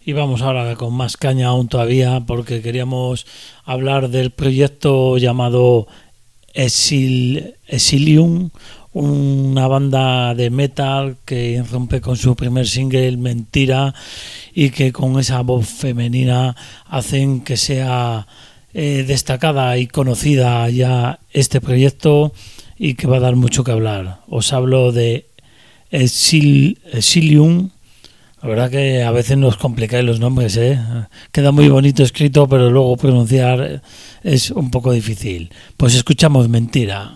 Y vamos ahora con más caña aún todavía, porque queríamos hablar del proyecto llamado Exilium, una banda de metal que rompe con su primer single Mentira, y que con esa voz femenina hacen que sea destacada y conocida ya este proyecto, y que va a dar mucho que hablar. Os hablo de Exilium. La verdad que a veces nos complicáis los nombres, queda muy bonito escrito, pero luego pronunciar es un poco difícil. Pues escuchamos Mentira.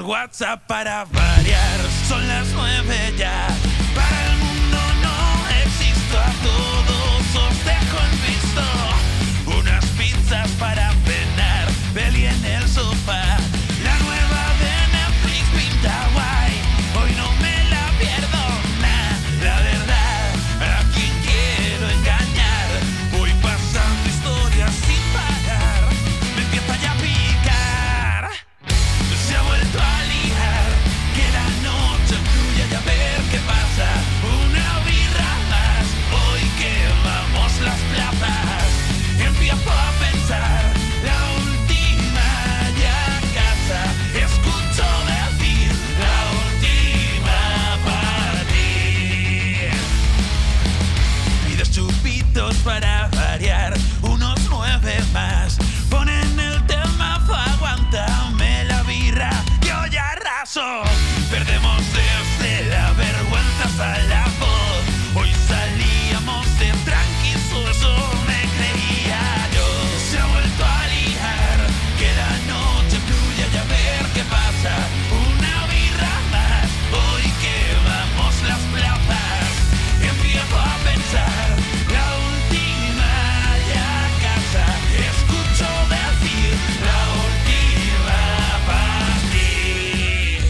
WhatsApp para variar. Son las 9 ya. Para el mundo no existo. A todos os dejo en visto. Unas pizzas para cenar. Peli en el sofá. La nueva de Netflix pinta guay. Hoy no me la pierdo, nah. La verdad, a quien quiero engañar. Voy pasando historias sin parar. Me empieza ya a picar. Se ha vuelto a liar. Que la noche fluya y a ver qué pasa. Una birra más. Hoy quemamos las plazas. Empiezo a pensar. La última ya a casa. Escucho decir la última para ti. Pides chupitos para variar. Unos 9 más. Ponen el temazo, aguántame la birra. Yo ya arraso. Perdemos desde la vergüenza hasta la voz. Hoy salíamos de tranquis, eso me creía yo. Se ha vuelto a liar. Que la noche fluya y a ver qué pasa. Una birra más. Hoy quemamos las plazas. Empiezo a pensar. La última ya a casa. Escucho decir la última para ti.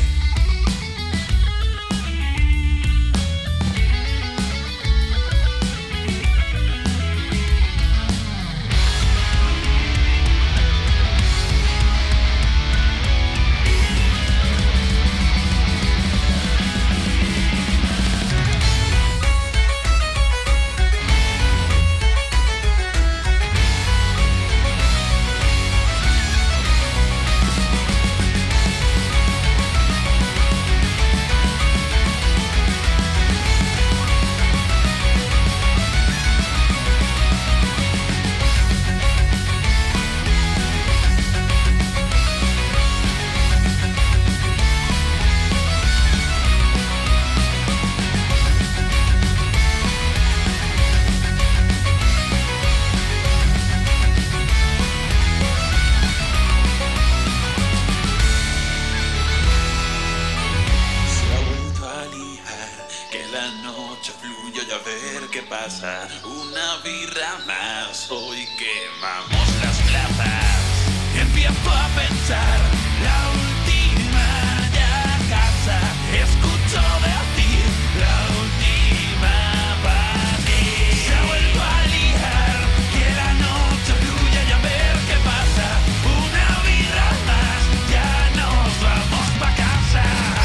Se ha vuelto a liar. Que la noche fluya y a ver qué pasa. Una birra más. Hoy quemamos las plazas. Empiezo a pensar. La última ya a casa. Escucho decir la última para ti. Se ha vuelto a liar. Que la noche fluya y a ver qué pasa. Una birra más. Ya nos vamos pa' casa.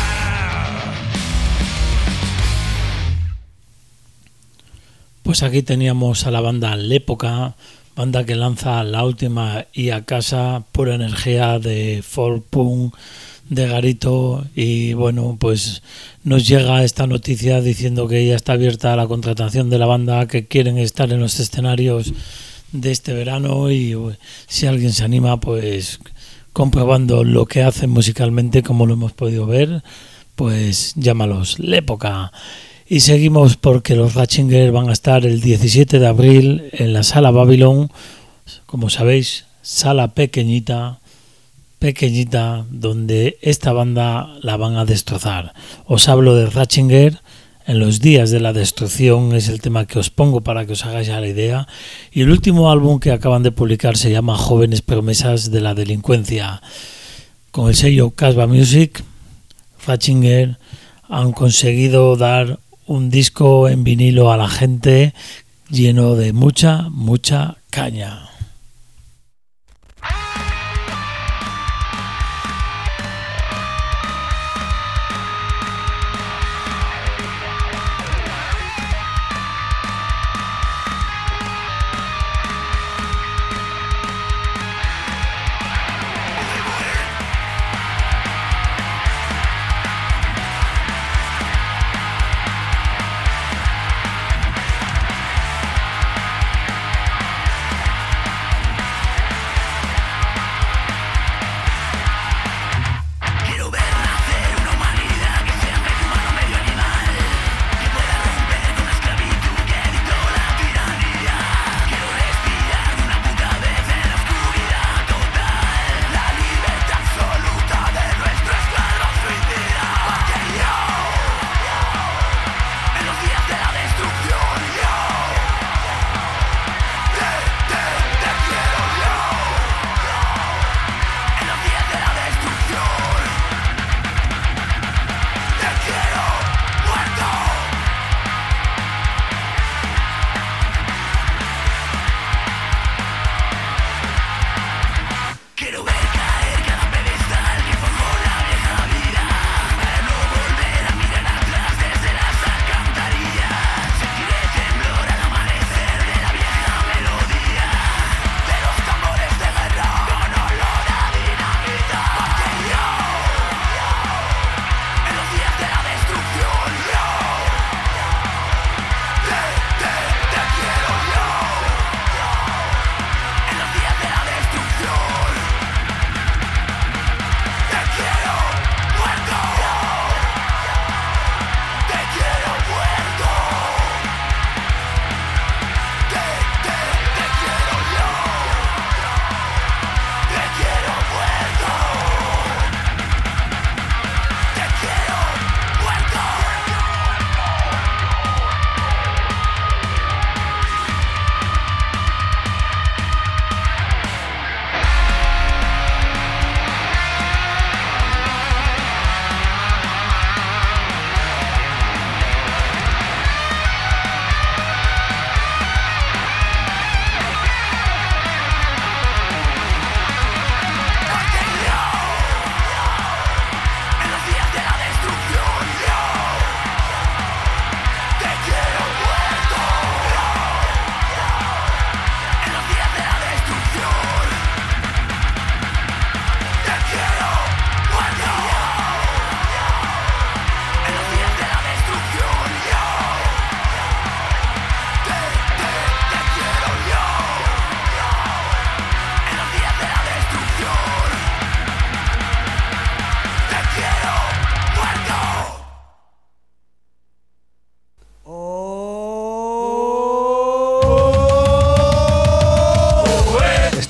Pues aquí teníamos a la banda L'Época, banda que lanza La Última y a casa, pura energía de folk punk, de garito. Y bueno, pues nos llega esta noticia diciendo que ya está abierta la contratación de la banda, que quieren estar en los escenarios de este verano. Y si alguien se anima, pues comprobando lo que hacen musicalmente, como lo hemos podido ver, pues llámalos L'Época. Y seguimos porque los Ratzinger van a estar el 17 de abril en la Sala Babylon, como sabéis, sala pequeñita, donde esta banda la van a destrozar. Os hablo de Ratzinger, En los días de la destrucción es el tema que os pongo para que os hagáis ya la idea. Y el último álbum que acaban de publicar se llama Jóvenes promesas de la delincuencia. Con el sello Casbah Music, Ratzinger han conseguido dar un disco en vinilo a la gente lleno de mucha caña.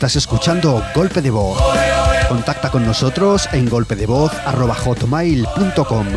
Estás escuchando Golpe de Voz. Contacta con nosotros en golpedevoz@hotmail.com.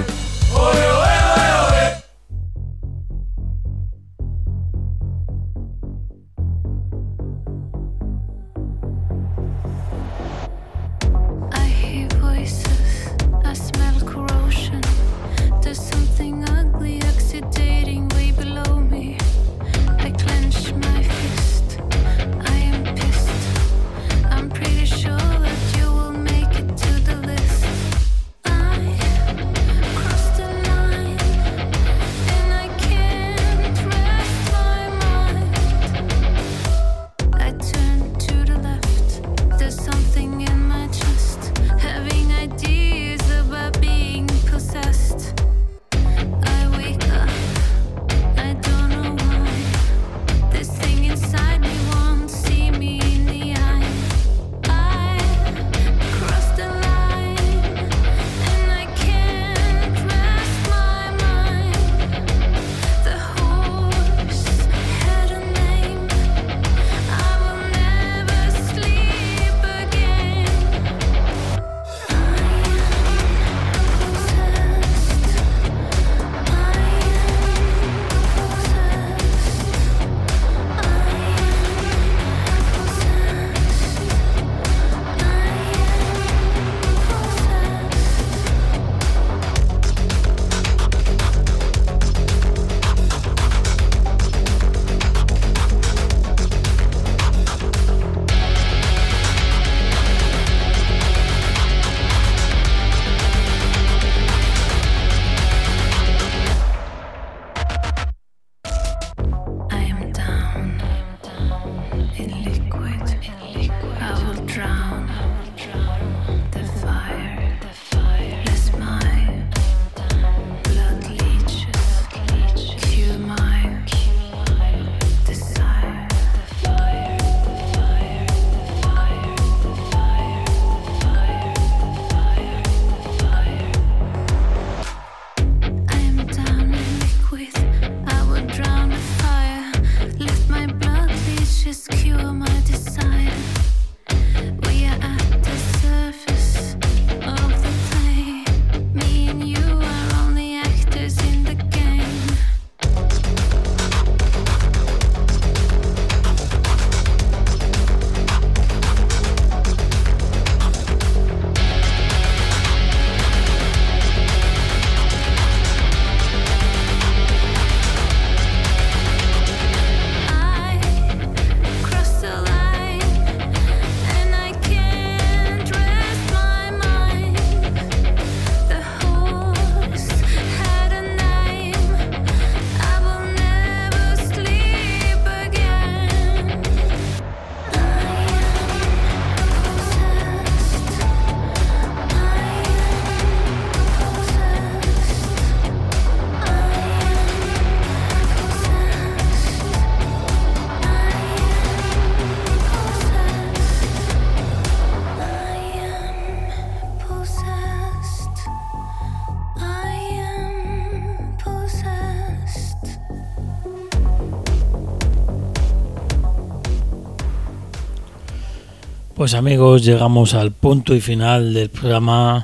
Pues amigos, llegamos al punto y final del programa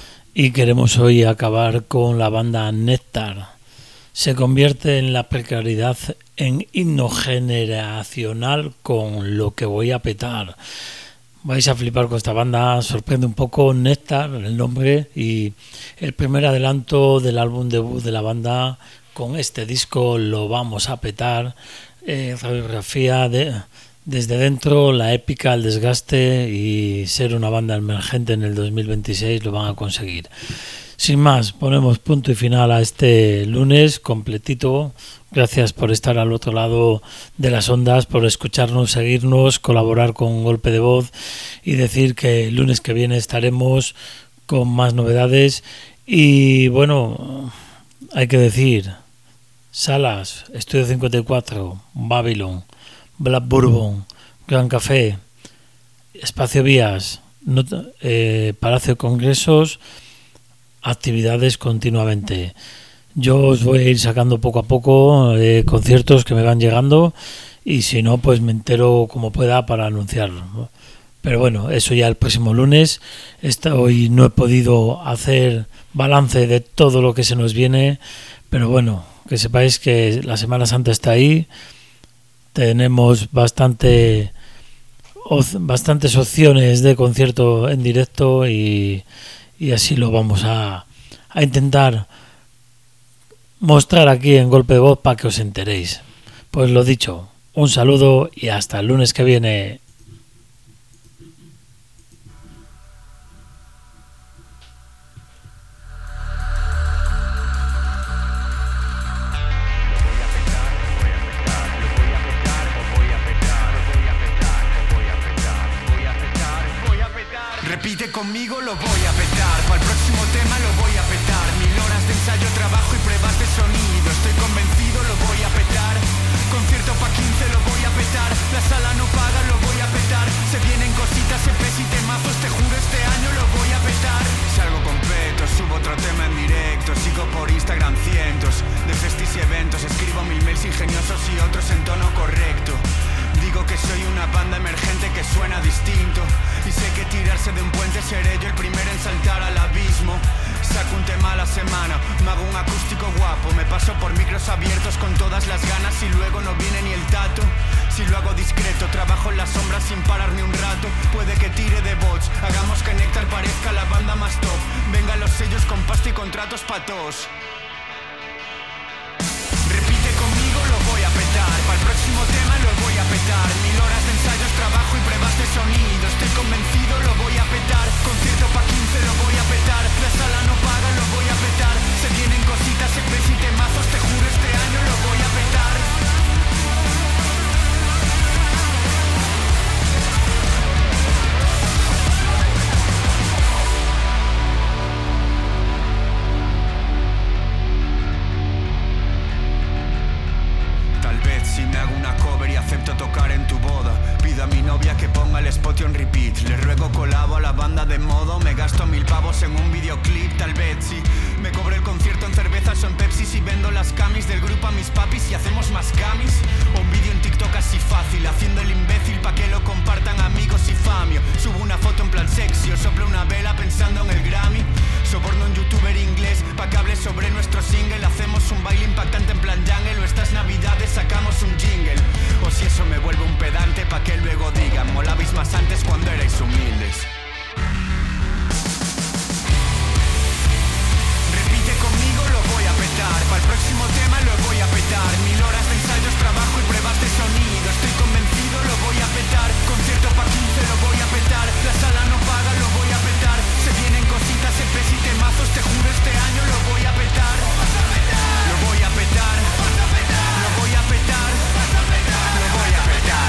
y queremos hoy acabar con la banda Néctar. Se convierte en la precariedad en himno generacional con Lo que voy a petar. Vais a flipar con esta banda, sorprende un poco. Néctar, el nombre, y el primer adelanto del álbum debut de la banda con este disco, Lo vamos a petar. Radiografía desde dentro, la épica, el desgaste y ser una banda emergente en el 2026 lo van a conseguir. Sin más, ponemos punto y final a este lunes completito. Gracias por estar al otro lado de las ondas, por escucharnos, seguirnos, colaborar con Golpe de Voz y decir que el lunes que viene estaremos con más novedades. Y bueno, hay que decir, Salas, Estudio 54, Babylon, Black Bourbon, Gran Café, Espacio Vías, Palacio de Congresos, actividades continuamente. Yo os voy a ir sacando poco a poco conciertos que me van llegando y si no, pues me entero como pueda para anunciarlo, ¿no? Pero bueno, eso ya el próximo lunes. Hoy no he podido hacer balance de todo lo que se nos viene, pero bueno, que sepáis que la Semana Santa está ahí. Tenemos bastantes opciones de concierto en directo y así lo vamos a intentar mostrar aquí en Golpe de Voz para que os enteréis. Pues lo dicho, un saludo y hasta el lunes que viene. Repite conmigo, lo voy a petar. Para el próximo tema lo voy a petar. 1000 horas de ensayo, trabajo y pruebas de sonido. Estoy convencido, lo voy a petar. Concierto pa' 15, lo voy a petar. La sala no paga, lo voy a petar. Se vienen cositas, EPs y temazos. Te juro, este año lo voy a petar. Salgo completo, subo otro tema en directo. Sigo por Instagram cientos de festis y eventos. Escribo 1000 mails ingeniosos y otros en tono correcto. Digo que soy una banda emergente que suena distinto. Y sé que tirarse de un puente seré yo el primero en saltar al abismo. Saco un tema a la semana, me hago un acústico guapo. Me paso por micros abiertos con todas las ganas y luego no viene ni el tato. Si lo hago discreto, trabajo en la sombra sin parar ni un rato. Puede que tire de bots, hagamos que Néctar parezca la banda más top. Vengan los sellos con pasta y contratos pa' todos. Repite conmigo, lo voy a petar. Para el próximo tema lo voy a petar. 1000 horas de ensayos, trabajo y pruebas de sonido. Estoy convencido, lo voy a petar. Concierto pa' 15, lo voy a petar. La sala no paga, lo voy a petar. Se vienen cositas, EPs y temazos. Te juro, este año lo voy a petar. Si me hago una cover y acepto tocar en tu boda, pido a mi novia que ponga el spot on repeat. Le ruego colabo a la banda de modo. Me gasto 1000 pavos en un videoclip. Tal vez si me cobre el concierto en cervezas o en Pepsi. Si vendo las camis del grupo a mis papis y hacemos más camis. O un vídeo en TikTok así fácil, haciendo el imbécil pa' que lo compartan amigos y famio. Subo una foto en plan sexy o soplo una vela pensando en el Grammy. Soborno un youtuber inglés pa' que hable sobre nuestro single. Hacemos un baile impactante en plan jungle. O estas navidades sacamos un jingle. O si eso me vuelve un pedante pa' que luego digan molabais más antes cuando erais humildes. Repite conmigo, lo voy a petar. Para el próximo tema lo voy a petar. 1000 horas de ensayos, trabajo y pruebas de sonido. Estoy convencido, lo voy a petar. Concierto pa' 15, lo voy a petar. La sala no paga, lo voy a petar. Se vienen cositas, EPs y temazos. Te juro, este año lo voy a petar. Lo voy a petar. Lo voy a petar. Lo voy a petar.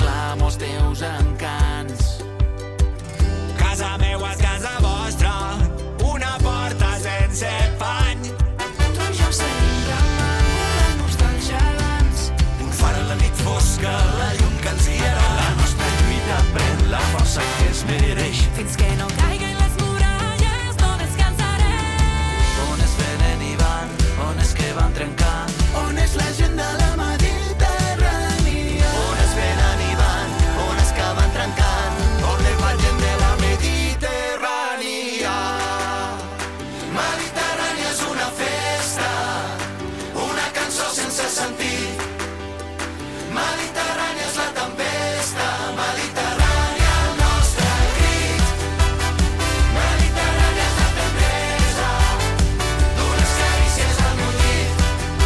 Casa meua és casa vostra. sense pany. Tu i jo seguim remant, la nostàlgia abans. Un far a la nit fosca, la llum que ens guiarà. La nostra lluita pren la força que es mereix. Fins que no caiguen les muralles no descansarem. On es venen i van, on és que van trencant. On és la gent de la Mediterrània? On es venen i van, on és que van trencant. On és la gent de la Mediterrània. Mediterrània és una festa, una cançó sense sentit. Mediterrània és la tempesta, Mediterrània el nostre crit. Mediterrània és la tendresa d'unes carícies al meu llit.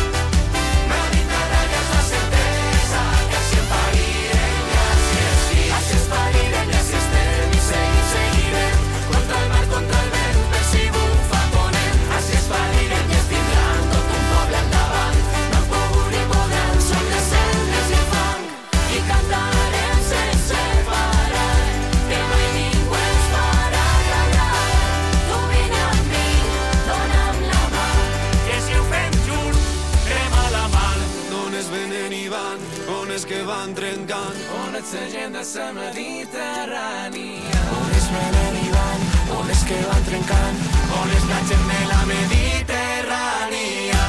Mediterrània és la certesa que si em parirem i així estic. Així es parirem i així estem i seguirem contra el mar, contra el vent, per si bufa ponent. Així es parirem i es tindran tot un poble al davant. No pogut ni podran, som les cendres i el fang i cantarem sense parar, que mai ningú ens farà callar. Tu vine amb mi, dona'm la mà. Que si ho fem junts, crema la mar. D'on es venen i van, on és que van trencant. On és la gent de la Mediterrània. On es venen i van, on és que van trencant. On és la gent de la Mediterrània.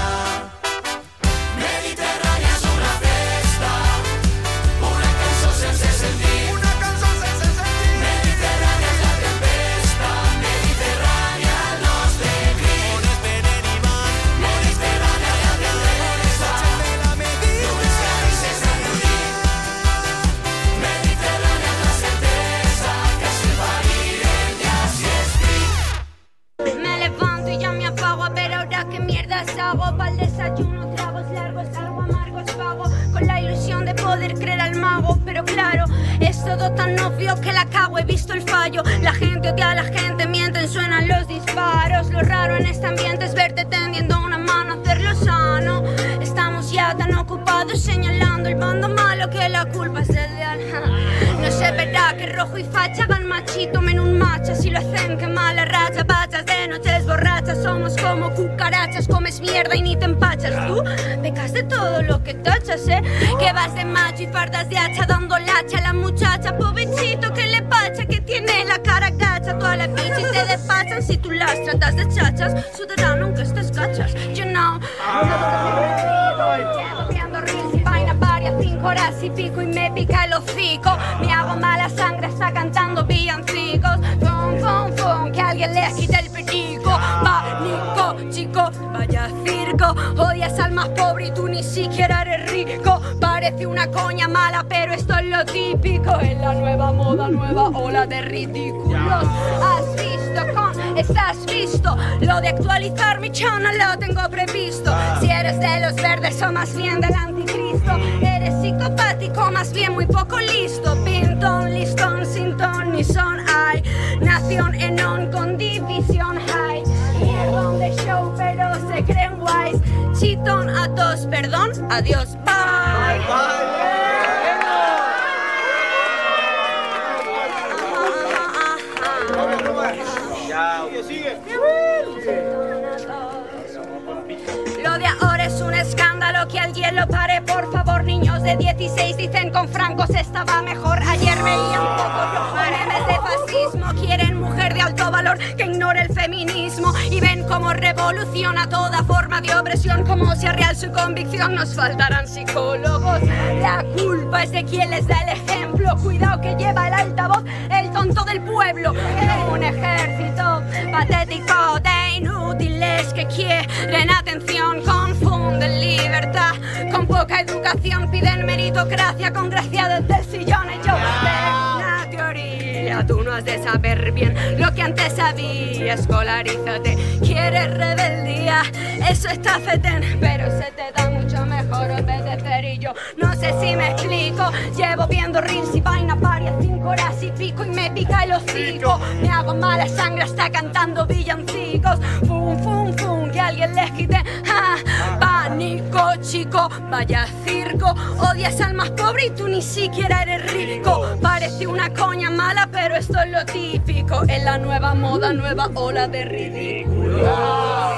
Mediterrània és una festa, una cançó sense sentit. Una cançó sense sentit. Mediterrània és la tempesta, Mediterrània el nostre crit. On es venen i van, Mediterrània la tendresa d'unes carícies al meu llit. Mediterrània és la certesa que si parirem i així estic. Me levanto y ya me apago a ver ahora qué mierdas hago. Pa'l desayuno, tragos largos, algo amargos pago. Con la ilusión de poder creer al mago. Pero claro, es todo tan obvio que la cago, he visto el fallo. La gente odia a la gente, mienten, suenan los disparos. Lo raro en este ambiente es verte tendiendo una mano, hacerlo sano. Estamos ya tan ocupados señalando el bando malo que la culpa es del leal. No se verá que rojo y facha hagan machito, men un macho. Si lo hacen, qué mala racha. Pachas de noches borrachas, somos como cucarachas. Comes mierda y ni te empachas. Tú pecas de todo lo que tachas, que vas de macho y fardas de hacha, dando lacha a la muchacha. Pobrecito que le pacha, que tiene la cara gacha. Todas las bichis te despachan si tú las tratas de chachas. Sudarán aunque estés cachas, you know. Llevo viendo reels y vaina varias 5 horas y pico y me pica el hocico. Me hago mala sangre, está cantando villancicos. Fum, fum, fum, que alguien les quite el perico. Pánico, chico, vaya circo. Odias al más pobre y tú ni siquiera eres rico. Parece una coña mala, pero esto es lo típico. Es la nueva moda, nueva ola de ridículos. Has visto, estás visto. Lo de actualizar mi channel lo tengo previsto. Si eres de los verdes o más bien del anticristo, eres psicopático, más bien muy poco listo. Pintón, listón, sin ton ni son. Hay nación en on con división high. Perdón de show, pero se creen guays. Chitón a dos, perdón, adiós, bye. Lo de ahora es un escándalo, que alguien lo pare, por favor. Niños de 16 dicen con Franco se estaba mejor. Ayer veía un poco los memes de fascismo. Quieren mujer de alto valor que ignore el feminismo y ven cómo revoluciona toda forma de opresión. Como sea real su convicción, nos faltarán psicólogos. La culpa es de quien les da el ejemplo. Cuidado que lleva el altavoz el tonto del pueblo. Un ejército patético de inútiles que quieren atención, confunden libertad con poca educación, piden meritocracia con gracia desde el sillón. Y yo tengo una teoría, tú no has de saber bien lo que antes sabía. Escolarízate, quieres rebeldía, eso está fetén, pero se te da mucho mejor obedecer. Y yo no sé si me explico, llevo viendo reels y vaina varias 5 horas y pico y me pica el hocico. Me hago mala sangre hasta cantando villancicos. Fum, fum, fum, que alguien les quite. Pánico, chico, vaya circo. Odias al más pobre y tú ni siquiera eres rico. Parece una coña mala, pero esto es lo típico. Es la nueva moda, nueva ola de ridículo.